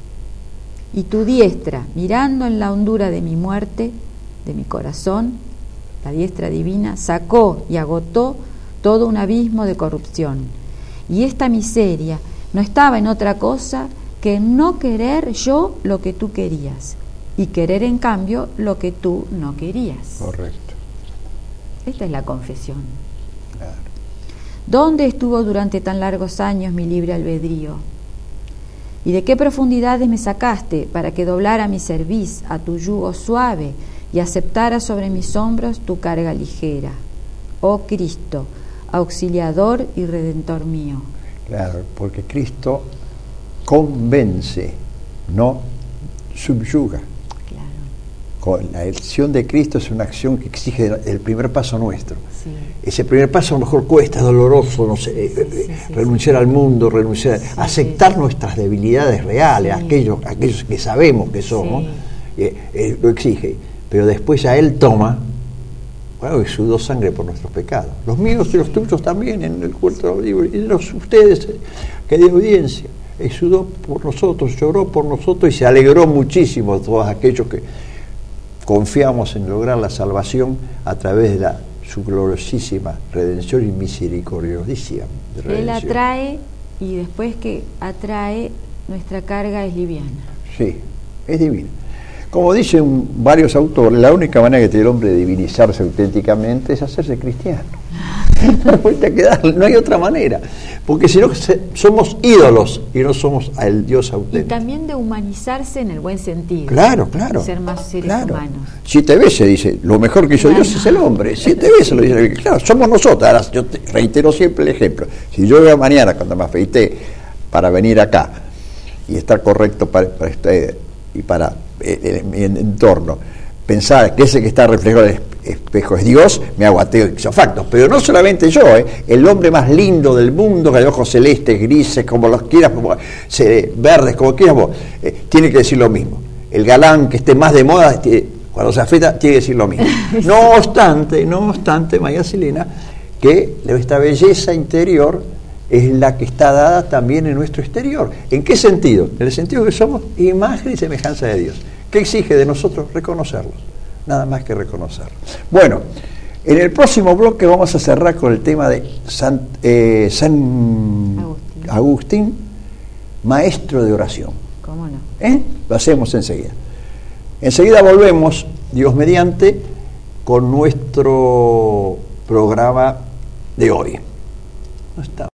B: Y tu diestra, mirando en la hondura de mi muerte, de mi corazón, la diestra divina, sacó y agotó todo un abismo de corrupción. Y esta miseria no estaba en otra cosa que no querer yo lo que tú querías y querer en cambio lo que tú no querías.
A: Correcto.
B: Esta es la confesión.
A: Claro.
B: ¿Dónde estuvo durante tan largos años mi libre albedrío? ¿Y de qué profundidades me sacaste para que doblara mi cerviz a tu yugo suave y aceptara sobre mis hombros tu carga ligera? Oh Cristo, auxiliador y redentor mío.
A: Claro, porque Cristo convence, no subyuga.
B: Claro,
A: Con la acción de Cristo es una acción que exige el primer paso nuestro.
B: sí.
A: Ese primer paso a lo mejor cuesta, es doloroso, no sé, eh, eh,
B: sí, sí,
A: renunciar al mundo, renunciar,
B: Sí,
A: aceptar
B: sí.
A: nuestras debilidades reales,
B: Sí.
A: aquellos, aquellos que sabemos que somos,
B: Sí.
A: eh, eh, lo exige. Pero después ya Él toma, bueno, y sudó sangre por nuestros pecados. Los míos y los tuyos también en el cuerpo libre, y de los ustedes, eh, que de audiencia. Y sudó por nosotros, lloró por nosotros y se alegró muchísimo de todos aquellos que confiamos en lograr la salvación a través de la su gloriosísima redención y misericordiosísima
B: Él
A: redención.
B: atrae y después que atrae, nuestra carga es liviana.
A: Sí, es divino. Como dicen varios autores, la única manera que tiene el hombre de divinizarse auténticamente es hacerse cristiano. vuelta a quedar, no hay otra manera. Porque si no, se, somos ídolos y no somos el Dios auténtico.
B: Y también de humanizarse en el buen sentido.
A: Claro, claro.
B: De ser más seres
A: claro.
B: humanos.
A: Siete veces dice, lo mejor que hizo
B: claro.
A: Dios es el hombre. Siete veces lo dice. Claro, somos nosotros. Ahora, yo te reitero siempre el ejemplo. Si yo veo mañana, cuando me afeité, para venir acá y estar correcto para, para este, y para eh, mi entorno, pensar que ese que está reflejado en el espejo es Dios, me hago ateo ixofacto. Pero no solamente yo, ¿eh? El hombre más lindo del mundo, que de ojos celestes, grises, como los quieras, como, se, verdes, como quieras vos, eh, tiene que decir lo mismo. El galán que esté más de moda, tiene, cuando se afeita, tiene que decir lo mismo. No obstante, no obstante, María Silena, que esta belleza interior es la que está dada también en nuestro exterior. ¿En qué sentido? En el sentido que somos imagen y semejanza de Dios. ¿Qué exige de nosotros? Reconocerlos. Nada más que reconocerlos. Bueno, en el próximo bloque vamos a cerrar con el tema de San, eh, San Agustín. Agustín, maestro de oración.
B: ¿Cómo no?
A: ¿Eh? Lo hacemos enseguida. Enseguida volvemos, Dios mediante, con nuestro programa de hoy. No está.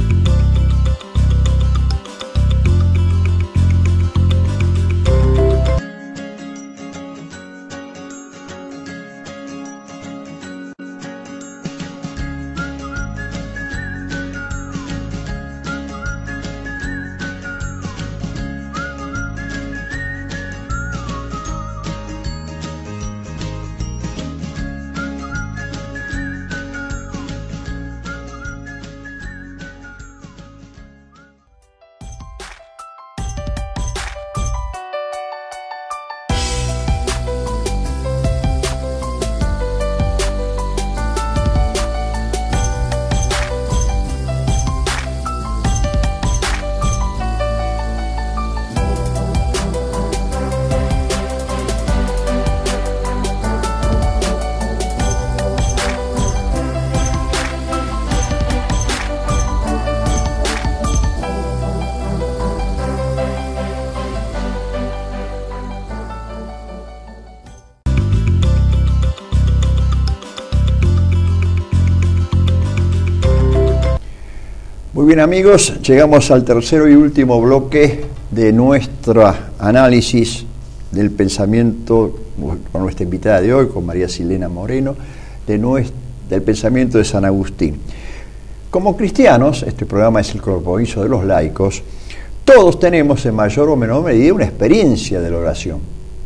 A: Muy bien, amigos, llegamos al tercero y último bloque de nuestro análisis del pensamiento con nuestra invitada de hoy, con María Silena Moreno, de nuestro, del pensamiento de San Agustín. Como cristianos, este programa es el compromiso de los laicos, todos tenemos en mayor o menor medida una experiencia de la oración.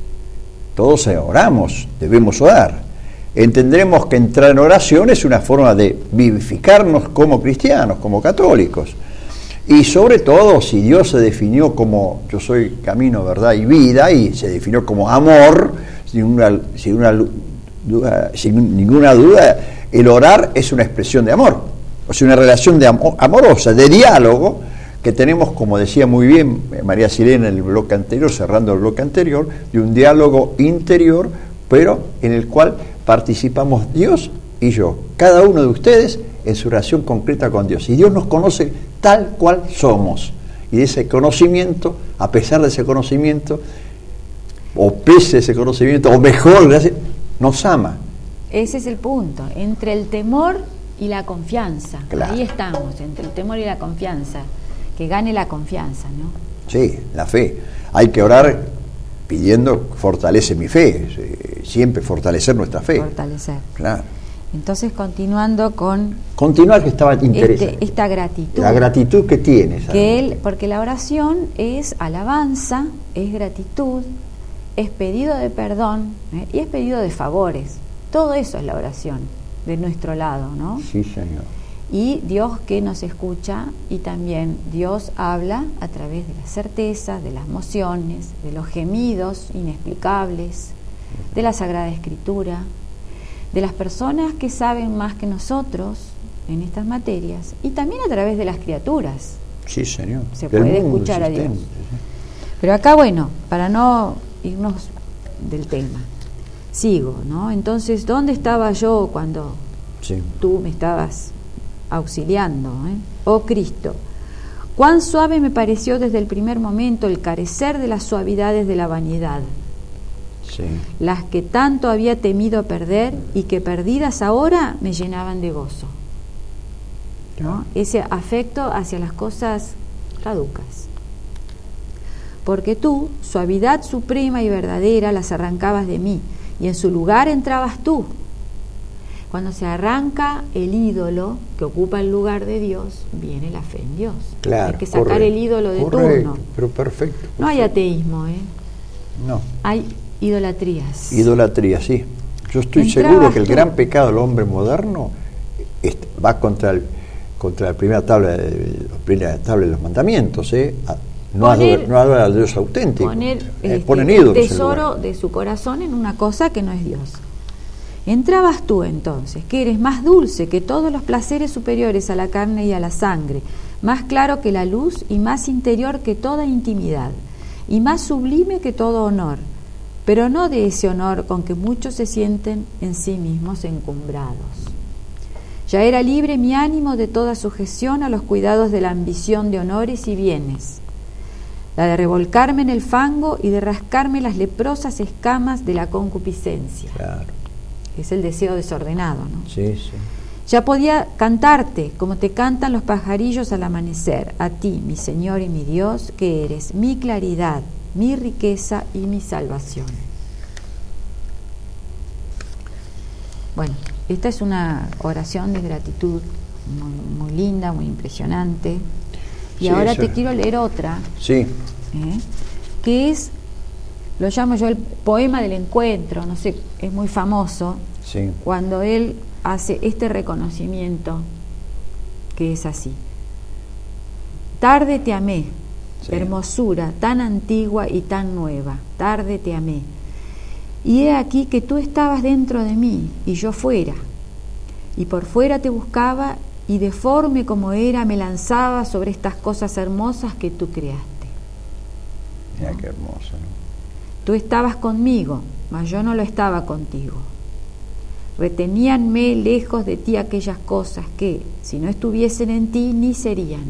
A: Todos oramos, debemos orar. Entendremos que entrar en oración es una forma de vivificarnos como cristianos, como católicos. Y sobre todo, si Dios se definió como yo soy camino, verdad y vida, y se definió como amor, sin, una, sin, una duda, sin ninguna duda, el orar es una expresión de amor. O sea, una relación de amor, amorosa, de diálogo, que tenemos, como decía muy bien María Silena en el bloque anterior, cerrando el bloque anterior, de un diálogo interior, pero en el cual participamos Dios y yo, cada uno de ustedes en su relación concreta con Dios. Y Dios nos conoce tal cual somos. Y de ese conocimiento, a pesar de ese conocimiento, o pese a ese conocimiento, o mejor, nos ama.
B: Ese es el punto, entre el temor y la confianza.
A: Claro.
B: Ahí estamos, entre el temor y la confianza. Que gane la confianza, ¿no?
A: Sí, la fe. Hay que orar pidiendo, fortalece mi fe, siempre fortalecer nuestra fe.
B: Fortalecer.
A: Claro.
B: Entonces, continuando con...
A: Continuar, que estaba interesante.
B: Este, esta gratitud.
A: La gratitud que tienes.
B: Que él, porque la oración es alabanza, es gratitud, es pedido de perdón, ¿eh? Y es pedido de favores. Todo eso es la oración, de nuestro lado, ¿no?
A: Sí, Señor.
B: Y Dios que nos escucha, y también Dios habla a través de las certezas, de las emociones, de los gemidos inexplicables, de la Sagrada Escritura, de las personas que saben más que nosotros en estas materias, y también a través de las criaturas.
A: Sí, Señor.
B: Se puede escuchar a Dios. Pero acá, bueno, para no irnos del tema, sigo, ¿no? Entonces, ¿dónde estaba yo cuando sí. tú me estabas auxiliando, ¿eh? Oh Cristo, cuán suave me pareció desde el primer momento el carecer de las suavidades de la vanidad, sí. las que tanto había temido perder y que perdidas ahora me llenaban de gozo. ¿no? Ese afecto hacia las cosas caducas. Porque tú, suavidad suprema y verdadera, las arrancabas de mí, y en su lugar entrabas tú. Cuando se arranca el ídolo que ocupa el lugar de Dios, viene la fe en Dios.
A: Claro,
B: hay que sacar
A: correcto,
B: el ídolo de
A: correcto,
B: turno.
A: Pero perfecto, perfecto.
B: No hay ateísmo, ¿eh?
A: No.
B: Hay idolatrías.
A: Idolatría, sí. Yo estoy
B: Entrabas
A: seguro que el
B: tú.
A: gran pecado del hombre moderno es- va contra el, contra la primera tabla de, la primera tabla de los mandamientos, ¿eh? A- No
B: Poner-
A: adora, no adora al Dios auténtico.
B: Poner
A: Eh,
B: este,
A: ponen
B: el
A: ídolos en
B: tesoro
A: lugar.
B: de su corazón en una cosa que no es Dios. Entrabas tú entonces, que eres más dulce que todos los placeres superiores a la carne y a la sangre, más claro que la luz y más interior que toda intimidad, y más sublime que todo honor, pero no de ese honor con que muchos se sienten en sí mismos encumbrados. Ya era libre mi ánimo de toda sujeción a los cuidados de la ambición de honores y bienes, la de revolcarme en el fango y de rascarme las leprosas escamas de la concupiscencia.
A: Claro.
B: Es el deseo desordenado, ¿no?
A: Sí, sí.
B: Ya podía cantarte como te cantan los pajarillos al amanecer, a ti, mi Señor y mi Dios, que eres mi claridad, mi riqueza y mi salvación. Bueno, esta es una oración de gratitud muy, muy linda, muy impresionante. Y
A: Sí,
B: ahora
A: eso-
B: te quiero leer otra,
A: Sí,
B: ¿eh? que es, lo llamo yo el poema del encuentro, no sé, es muy famoso,
A: sí.
B: cuando él hace este reconocimiento que es así: tarde te amé,
A: Sí.
B: hermosura tan antigua y tan nueva, tarde te amé, y he aquí que tú estabas dentro de mí y yo fuera, y por fuera te buscaba, y deforme como era me lanzaba sobre estas cosas hermosas que tú creaste.
A: Mira qué hermoso, ¿no?
B: Tú estabas conmigo, mas yo no lo estaba contigo. Reteníanme lejos de ti aquellas cosas que, si no estuviesen en ti, ni serían.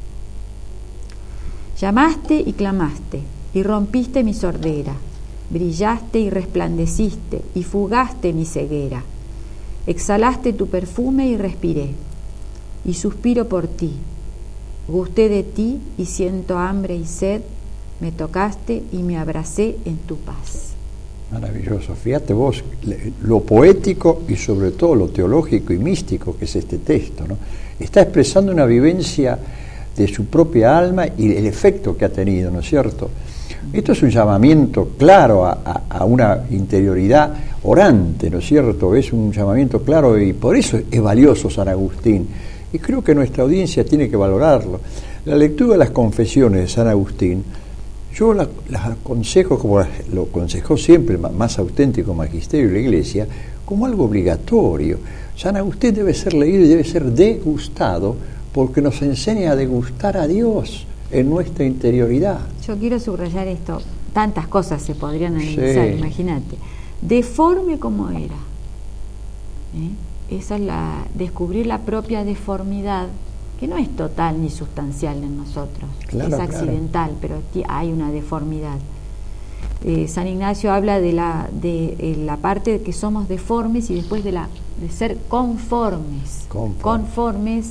B: Llamaste y clamaste, y rompiste mi sordera, brillaste y resplandeciste, y fugaste mi ceguera. Exhalaste tu perfume y respiré, y suspiro por ti. Gusté de ti y siento hambre y sed, me tocaste y me abracé en tu paz.
A: Maravilloso. Fíjate vos le- lo poético y sobre todo lo teológico y místico que es este texto, ¿no? Está expresando una vivencia de su propia alma y el efecto que ha tenido, ¿no es cierto? Esto es un llamamiento claro a, a- a una interioridad orante, ¿no es cierto? Es un llamamiento claro y por eso es valioso San Agustín. Y creo que nuestra audiencia tiene que valorarlo. La lectura de las confesiones de San Agustín, yo las la aconsejo, como lo aconsejó siempre el ma- más auténtico magisterio de la Iglesia, como algo obligatorio. San Agustín debe ser leído y debe ser degustado porque nos enseña a degustar a Dios en nuestra interioridad.
B: Yo quiero subrayar esto, tantas cosas se podrían analizar,
A: Sí.
B: imagínate. Deforme como era. ¿eh? Esa es la, descubrir la propia deformidad, que no es total ni sustancial en nosotros,
A: Claro,
B: es
A: claro.
B: accidental, pero ti- hay una deformidad. Eh, San Ignacio habla de la, de eh, la parte de que somos deformes y después de, la, de ser conformes.
A: Conforme.
B: Conformes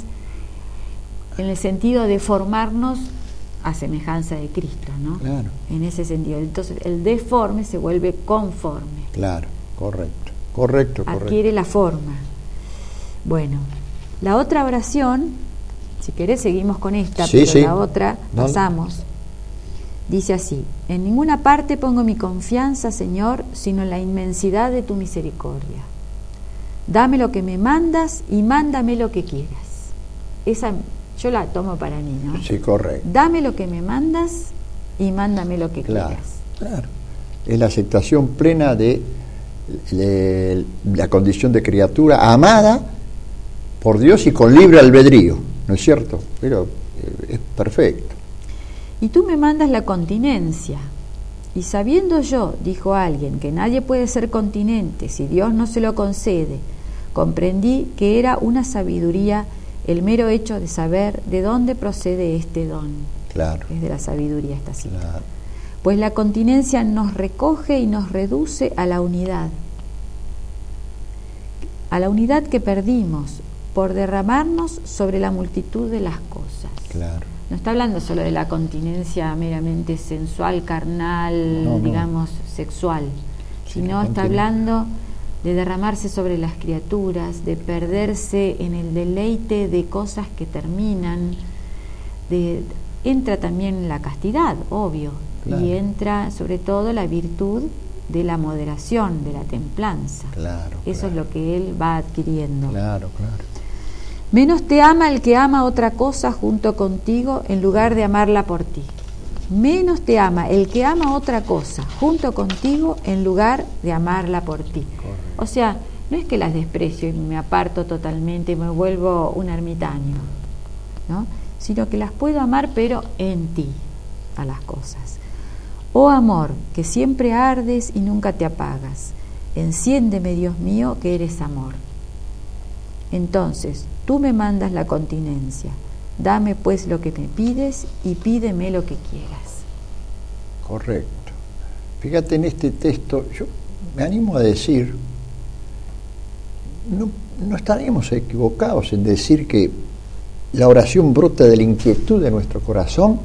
B: en el sentido de formarnos a semejanza de Cristo, ¿no?
A: Claro.
B: En ese sentido. Entonces el deforme se vuelve conforme,
A: Claro, correcto, correcto, correcto.
B: adquiere la forma. Bueno, la otra oración, si querés seguimos con esta,
A: Sí,
B: pero
A: sí.
B: la otra
A: No.
B: pasamos. Dice así: en ninguna parte pongo mi confianza, Señor, sino en la inmensidad de tu misericordia. Dame lo que me mandas y mándame lo que quieras. Esa yo la tomo para mí, ¿no?
A: Sí, correcto.
B: Dame lo que me mandas y mándame lo que
A: Claro,
B: quieras.
A: claro. Es la aceptación plena de, de la condición de criatura amada por Dios y con libre albedrío, ¿no es cierto? Pero eh, es perfecto.
B: Y tú me mandas la continencia. Y sabiendo yo, dijo alguien, que nadie puede ser continente si Dios no se lo concede, comprendí que era una sabiduría el mero hecho de saber de dónde procede este don.
A: Claro,
B: Es de la sabiduría esta cita.
A: claro.
B: Pues la continencia nos recoge y nos reduce a la unidad. A la unidad que perdimos, por derramarnos sobre la multitud de las cosas.
A: Claro.
B: No está hablando solo de la continencia meramente sensual, carnal,
A: no, no.
B: digamos, sexual,
A: Sí,
B: sino está hablando de derramarse sobre las criaturas, de perderse en el deleite de cosas que terminan, de, entra también la castidad, obvio, claro. Y entra sobre todo la virtud de la moderación, de la templanza.
A: Claro,
B: Eso
A: claro.
B: es lo que él va adquiriendo.
A: Claro, claro.
B: Menos te ama el que ama otra cosa junto contigo en lugar de amarla por ti. Menos te ama el que ama otra cosa junto contigo en lugar de amarla por ti.
A: Correcto.
B: O sea, no es que las desprecio y me aparto totalmente y me vuelvo un ermitaño, ¿no? Sino que las puedo amar, pero en ti, a las cosas. Oh amor, que siempre ardes y nunca te apagas, enciéndeme, Dios mío, que eres amor. Entonces, tú me mandas la continencia, dame pues lo que me pides y pídeme lo que quieras.
A: Correcto. Fíjate, en este texto, yo me animo a decir, no, no estaríamos equivocados en decir que la oración brota de la inquietud de nuestro corazón,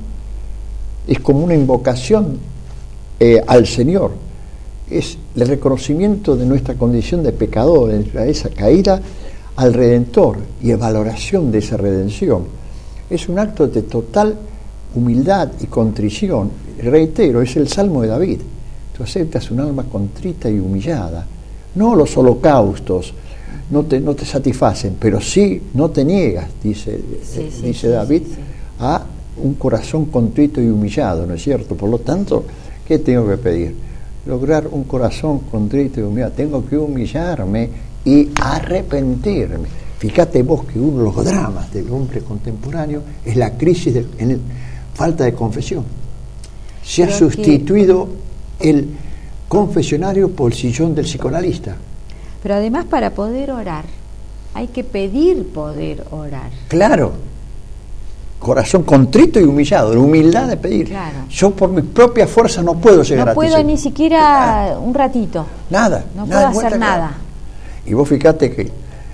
A: es como una invocación eh, al Señor, es el reconocimiento de nuestra condición de pecador, de esa caída, al Redentor y valoración de esa redención. Es un acto de total humildad y contrición. Reitero, es el Salmo de David. Tú aceptas un alma contrita y humillada. No los holocaustos no te, no te satisfacen, pero sí no te niegas, dice,
B: sí, sí,
A: dice
B: sí,
A: David,
B: sí, sí.
A: a un corazón contrito y humillado, ¿no es cierto? Por lo tanto, ¿qué tengo que pedir? Lograr un corazón contrito y humillado. Tengo que humillarme y arrepentirme. Fíjate vos que uno de los dramas del hombre contemporáneo es la crisis de en el, falta de confesión. Se
B: Pero
A: ha sustituido que... el confesionario por el sillón del psicoanalista.
B: Pero además, para poder orar hay que pedir poder orar.
A: Claro. Corazón contrito y humillado, la humildad de pedir.
B: Claro.
A: Yo por mi propia fuerza no puedo llegar
B: no
A: a ti.
B: No puedo ni siquiera ah, un ratito.
A: Nada.
B: No
A: nada,
B: puedo hacer nada.
A: Y vos fíjate que eh,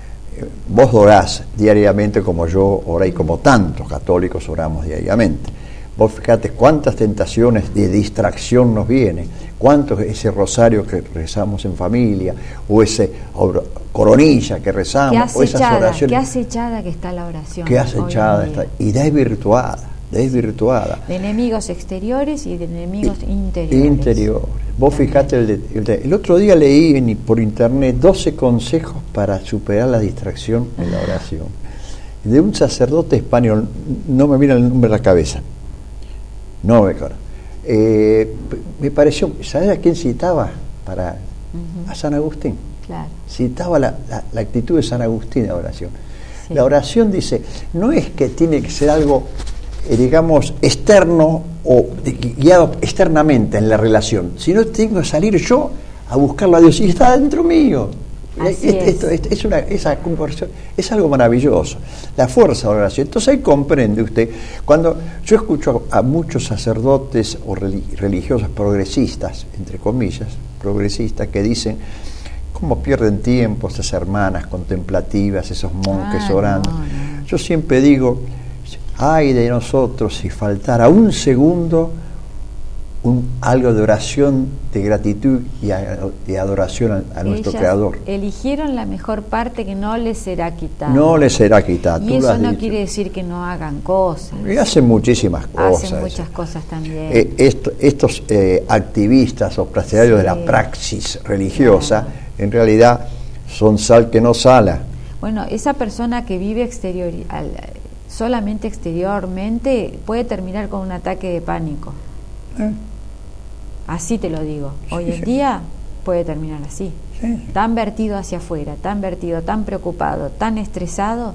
A: vos orás diariamente como yo oré y como tantos católicos oramos diariamente. Vos fíjate cuántas tentaciones de distracción nos vienen, cuántos ese rosario que rezamos en familia, o ese or, coronilla que rezamos, o esas oraciones.
B: Qué acechada que está la oración.
A: Qué acechada está, y desvirtuada, desvirtuada.
B: De enemigos exteriores y de enemigos y, interiores.
A: Interiores. Vos fijate, el, de, el, de, el otro día leí en, por internet doce consejos para superar la distracción en la oración. De un sacerdote español, no me viene el nombre a la cabeza. No me acuerdo. Eh, me pareció, ¿sabes a quién citaba? Para, uh-huh. A San Agustín.
B: Claro.
A: Citaba la, la, la actitud de San Agustín en la oración.
B: Sí.
A: La oración, dice, no es que tiene que ser algo, eh, digamos, externo o guiado externamente en la relación, sino tengo que salir yo a buscarlo a Dios y está dentro mío.
B: Así
A: esto,
B: es.
A: Esto, esto, es una, esa conversión es algo maravilloso, la fuerza de la oración. Entonces ahí comprende usted, cuando yo escucho a muchos sacerdotes o religiosos progresistas, entre comillas, progresistas, que dicen cómo pierden tiempo esas hermanas contemplativas, esos monjes ah, orando. No, no. Yo siempre digo, ay de nosotros si faltara un segundo Un, algo de oración, de gratitud y de adoración a, a nuestro
B: Ellas
A: Creador.
B: Eligieron la mejor parte que no les será quitada.
A: No les será quitada.
B: Y eso no dicho. quiere decir que no hagan cosas.
A: Y hacen muchísimas cosas.
B: Hacen muchas cosas también.
A: Eh, esto, estos eh, activistas o partidarios sí. de la praxis religiosa, claro. en realidad son sal que no sala.
B: Bueno, esa persona que vive exterior, al, solamente exteriormente puede terminar con un ataque de pánico. ¿Eh? Así te lo digo. Hoy sí, en sí. día puede terminar así. Sí, sí. Tan vertido hacia afuera, tan vertido, tan preocupado, tan estresado,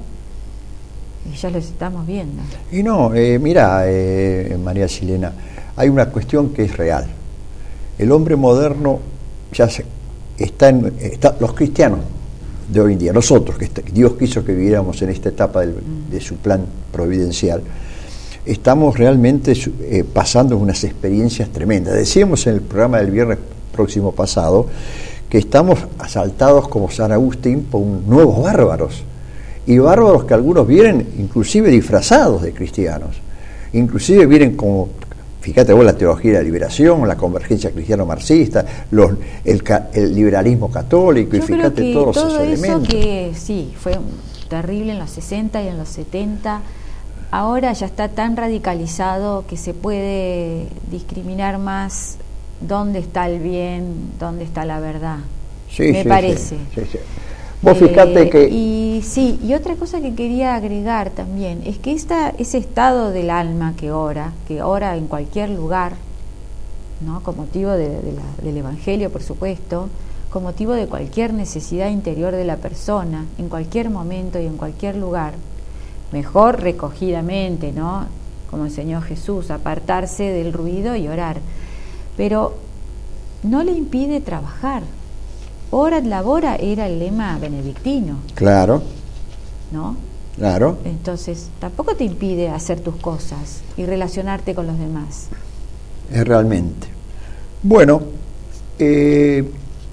B: y ya lo estamos viendo.
A: Y no, eh, mira, eh, María Silena, hay una cuestión que es real. El hombre moderno ya se, está en está, los cristianos de hoy en día, nosotros, que está, Dios quiso que viviéramos en esta etapa del, mm. de su plan providencial, estamos realmente eh, pasando unas experiencias tremendas. Decíamos en el programa del viernes próximo pasado que estamos asaltados como San Agustín por un, nuevos bárbaros. y bárbaros que algunos vienen inclusive disfrazados de cristianos, inclusive vienen como, fíjate vos, la teología de la liberación, la convergencia cristiano-marxista, los, el, el liberalismo católico,
B: Yo
A: y fíjate
B: creo que
A: todos
B: todo
A: esos
B: eso
A: elementos.
B: Que sí, fue terrible en los sesenta y en los setenta, ahora ya está tan radicalizado que se puede discriminar más dónde está el bien, dónde está la verdad,
A: Sí,
B: me
A: sí,
B: parece.
A: Sí, sí, sí. Vos fijate
B: Eh,
A: que...
B: Y sí, y otra cosa que quería agregar también, es que esta, ese estado del alma que ora, que ora en cualquier lugar, ¿no? Con motivo de, de la, del Evangelio, por supuesto, con motivo de cualquier necesidad interior de la persona, en cualquier momento y en cualquier lugar, mejor recogidamente, ¿no? Como enseñó Jesús, apartarse del ruido y orar, pero no le impide trabajar. Orat labora era el lema benedictino.
A: Claro,
B: ¿No?
A: claro.
B: Entonces, tampoco te impide hacer tus cosas y relacionarte con los demás.
A: Es realmente. Bueno, eh,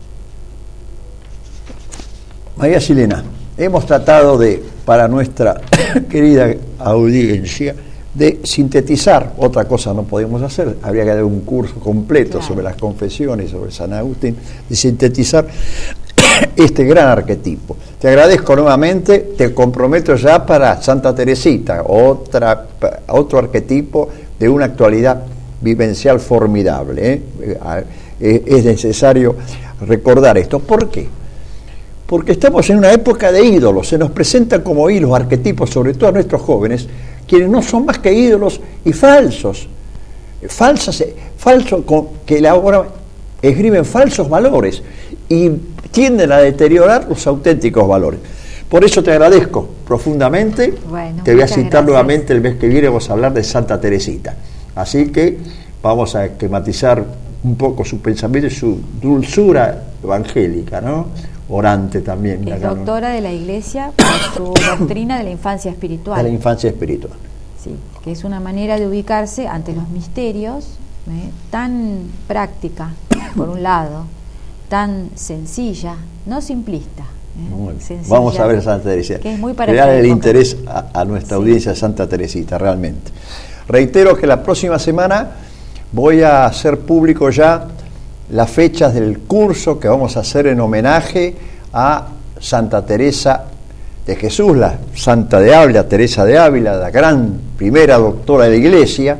A: María Silena, hemos tratado de, para nuestra querida audiencia, de sintetizar. Otra cosa no podemos hacer, habría que dar un curso completo
B: Claro.
A: sobre las confesiones, sobre San Agustín, de sintetizar este gran arquetipo. Te agradezco nuevamente, te comprometo ya para Santa Teresita, otra, otro arquetipo de una actualidad vivencial formidable, ¿eh? Eh, es necesario recordar esto. ¿Por qué? Porque estamos en una época de ídolos, se nos presentan como ídolos, arquetipos, sobre todo a nuestros jóvenes, quienes no son más que ídolos y falsos, falsas, falsos que ahora escriben falsos valores y tienden a deteriorar los auténticos valores. Por eso te agradezco profundamente.
B: Bueno,
A: te voy a
B: muchas
A: citar
B: gracias.
A: nuevamente el mes que viene, vamos a hablar de Santa Teresita. Así que vamos a esquematizar un poco su pensamiento y su dulzura evangélica, ¿no? Orante también.
B: Es
A: acá, ¿no?
B: doctora de la Iglesia por su doctrina de la infancia espiritual.
A: De la infancia espiritual.
B: Sí, que es una manera de ubicarse ante los misterios, ¿eh? Tan práctica, por un lado, tan sencilla, no simplista. ¿eh?
A: Muy bien.
B: Sencilla,
A: Vamos a ver a Santa Teresita.
B: que es muy para
A: Crear
B: esta
A: el
B: época.
A: interés a, a nuestra
B: Sí.
A: audiencia de Santa Teresita, realmente. Reitero que la próxima semana voy a hacer público ya las fechas del curso que vamos a hacer en homenaje a Santa Teresa de Jesús, la Santa de Ávila, Teresa de Ávila, la gran primera doctora de la Iglesia,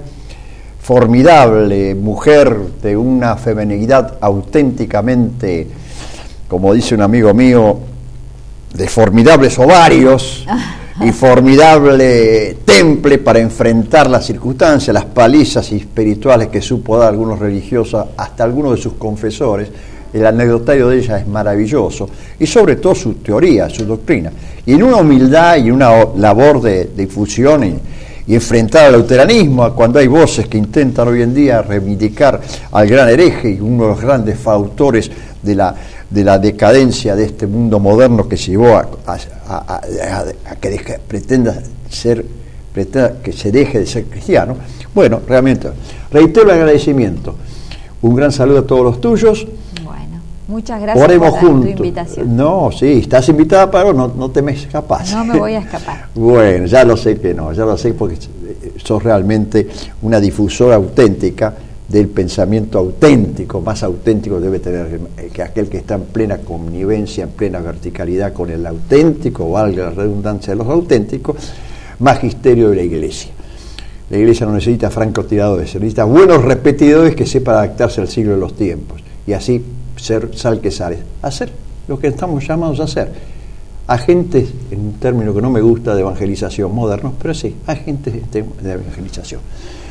A: formidable mujer de una feminidad auténticamente, como dice un amigo mío, de formidables ovarios y formidable temple para enfrentar las circunstancias, las palizas espirituales que supo dar algunos religiosos, hasta algunos de sus confesores. El anecdotario de ella es maravilloso, y sobre todo su teoría, su doctrina, y en una humildad y una labor de difusión y, y enfrentar al luteranismo, cuando hay voces que intentan hoy en día reivindicar al gran hereje y uno de los grandes fautores de la, de la decadencia de este mundo moderno que se llevó a, a, a, a, a que deje, pretenda ser, pretenda que se deje de ser cristiano. Bueno, realmente, reitero el agradecimiento. Un gran saludo a todos los tuyos.
B: Bueno, muchas gracias
A: Oremos
B: por
A: juntos.
B: tu invitación.
A: No, sí, estás invitada, pero no, no te me escapas.
B: No me voy a escapar.
A: Bueno, ya lo sé que no, ya lo sé porque sos realmente una difusora auténtica del pensamiento auténtico, más auténtico debe tener que aquel que está en plena connivencia, en plena verticalidad con el auténtico, valga la redundancia de los auténticos, magisterio de la Iglesia. La Iglesia no necesita francotiradores, necesita buenos repetidores que sepan adaptarse al siglo de los tiempos y así ser sal que sale, hacer lo que estamos llamados a hacer. Agentes, en un término que no me gusta, de evangelización modernos, pero sí, agentes de evangelización.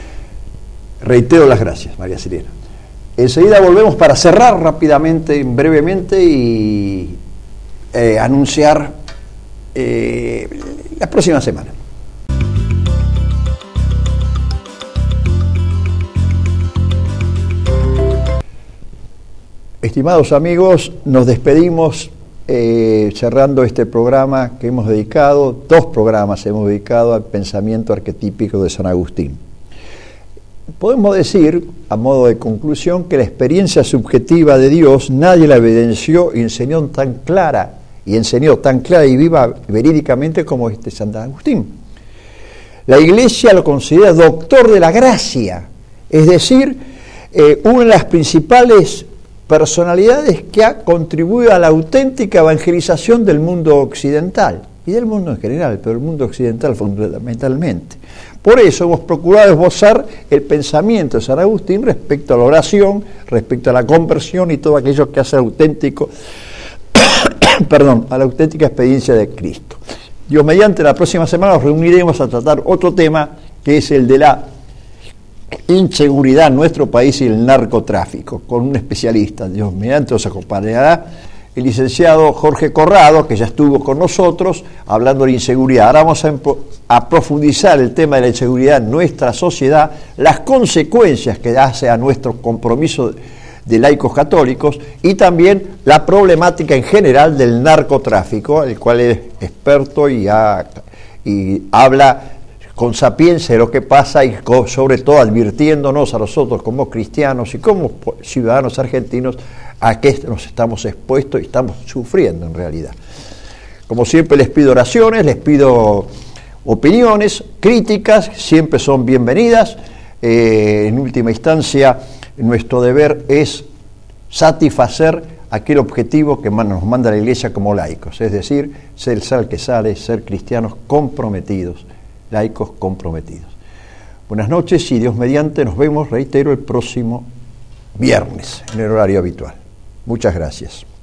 A: Reitero las gracias, María Silena. Enseguida volvemos para cerrar rápidamente, brevemente, y eh, anunciar eh, la próxima semana. Estimados amigos, nos despedimos eh, cerrando este programa que hemos dedicado, dos programas hemos dedicado al pensamiento arquetípico de San Agustín. Podemos decir, a modo de conclusión, que la experiencia subjetiva de Dios nadie la evidenció y enseñó tan clara y enseñó tan clara y viva verídicamente como este San Agustín. La Iglesia lo considera doctor de la gracia, es decir, eh, una de las principales personalidades que ha contribuido a la auténtica evangelización del mundo occidental, y del mundo en general, pero el mundo occidental fundamentalmente. Por eso hemos procurado esbozar el pensamiento de San Agustín respecto a la oración, respecto a la conversión y todo aquello que hace auténtico, perdón, a la auténtica experiencia de Cristo. Dios mediante, la próxima semana nos reuniremos a tratar otro tema, que es el de la inseguridad en nuestro país y el narcotráfico, con un especialista. Dios mediante nos acompañará el licenciado Jorge Corrado, que ya estuvo con nosotros hablando de inseguridad. Ahora vamos a, a profundizar el tema de la inseguridad en nuestra sociedad, las consecuencias que hace a nuestro compromiso de laicos católicos y también la problemática en general del narcotráfico, el cual es experto y, ha, y habla con sapiencia de lo que pasa y sobre todo advirtiéndonos a nosotros como cristianos y como ciudadanos argentinos a qué nos estamos expuestos y estamos sufriendo en realidad. Como siempre les pido oraciones, les pido opiniones, críticas, siempre son bienvenidas. Eh, en última instancia, nuestro deber es satisfacer aquel objetivo que nos manda la Iglesia como laicos, es decir, ser el sal que sale, ser cristianos comprometidos, laicos comprometidos. Buenas noches y Dios mediante nos vemos, reitero, el próximo viernes en el horario habitual. Muchas gracias.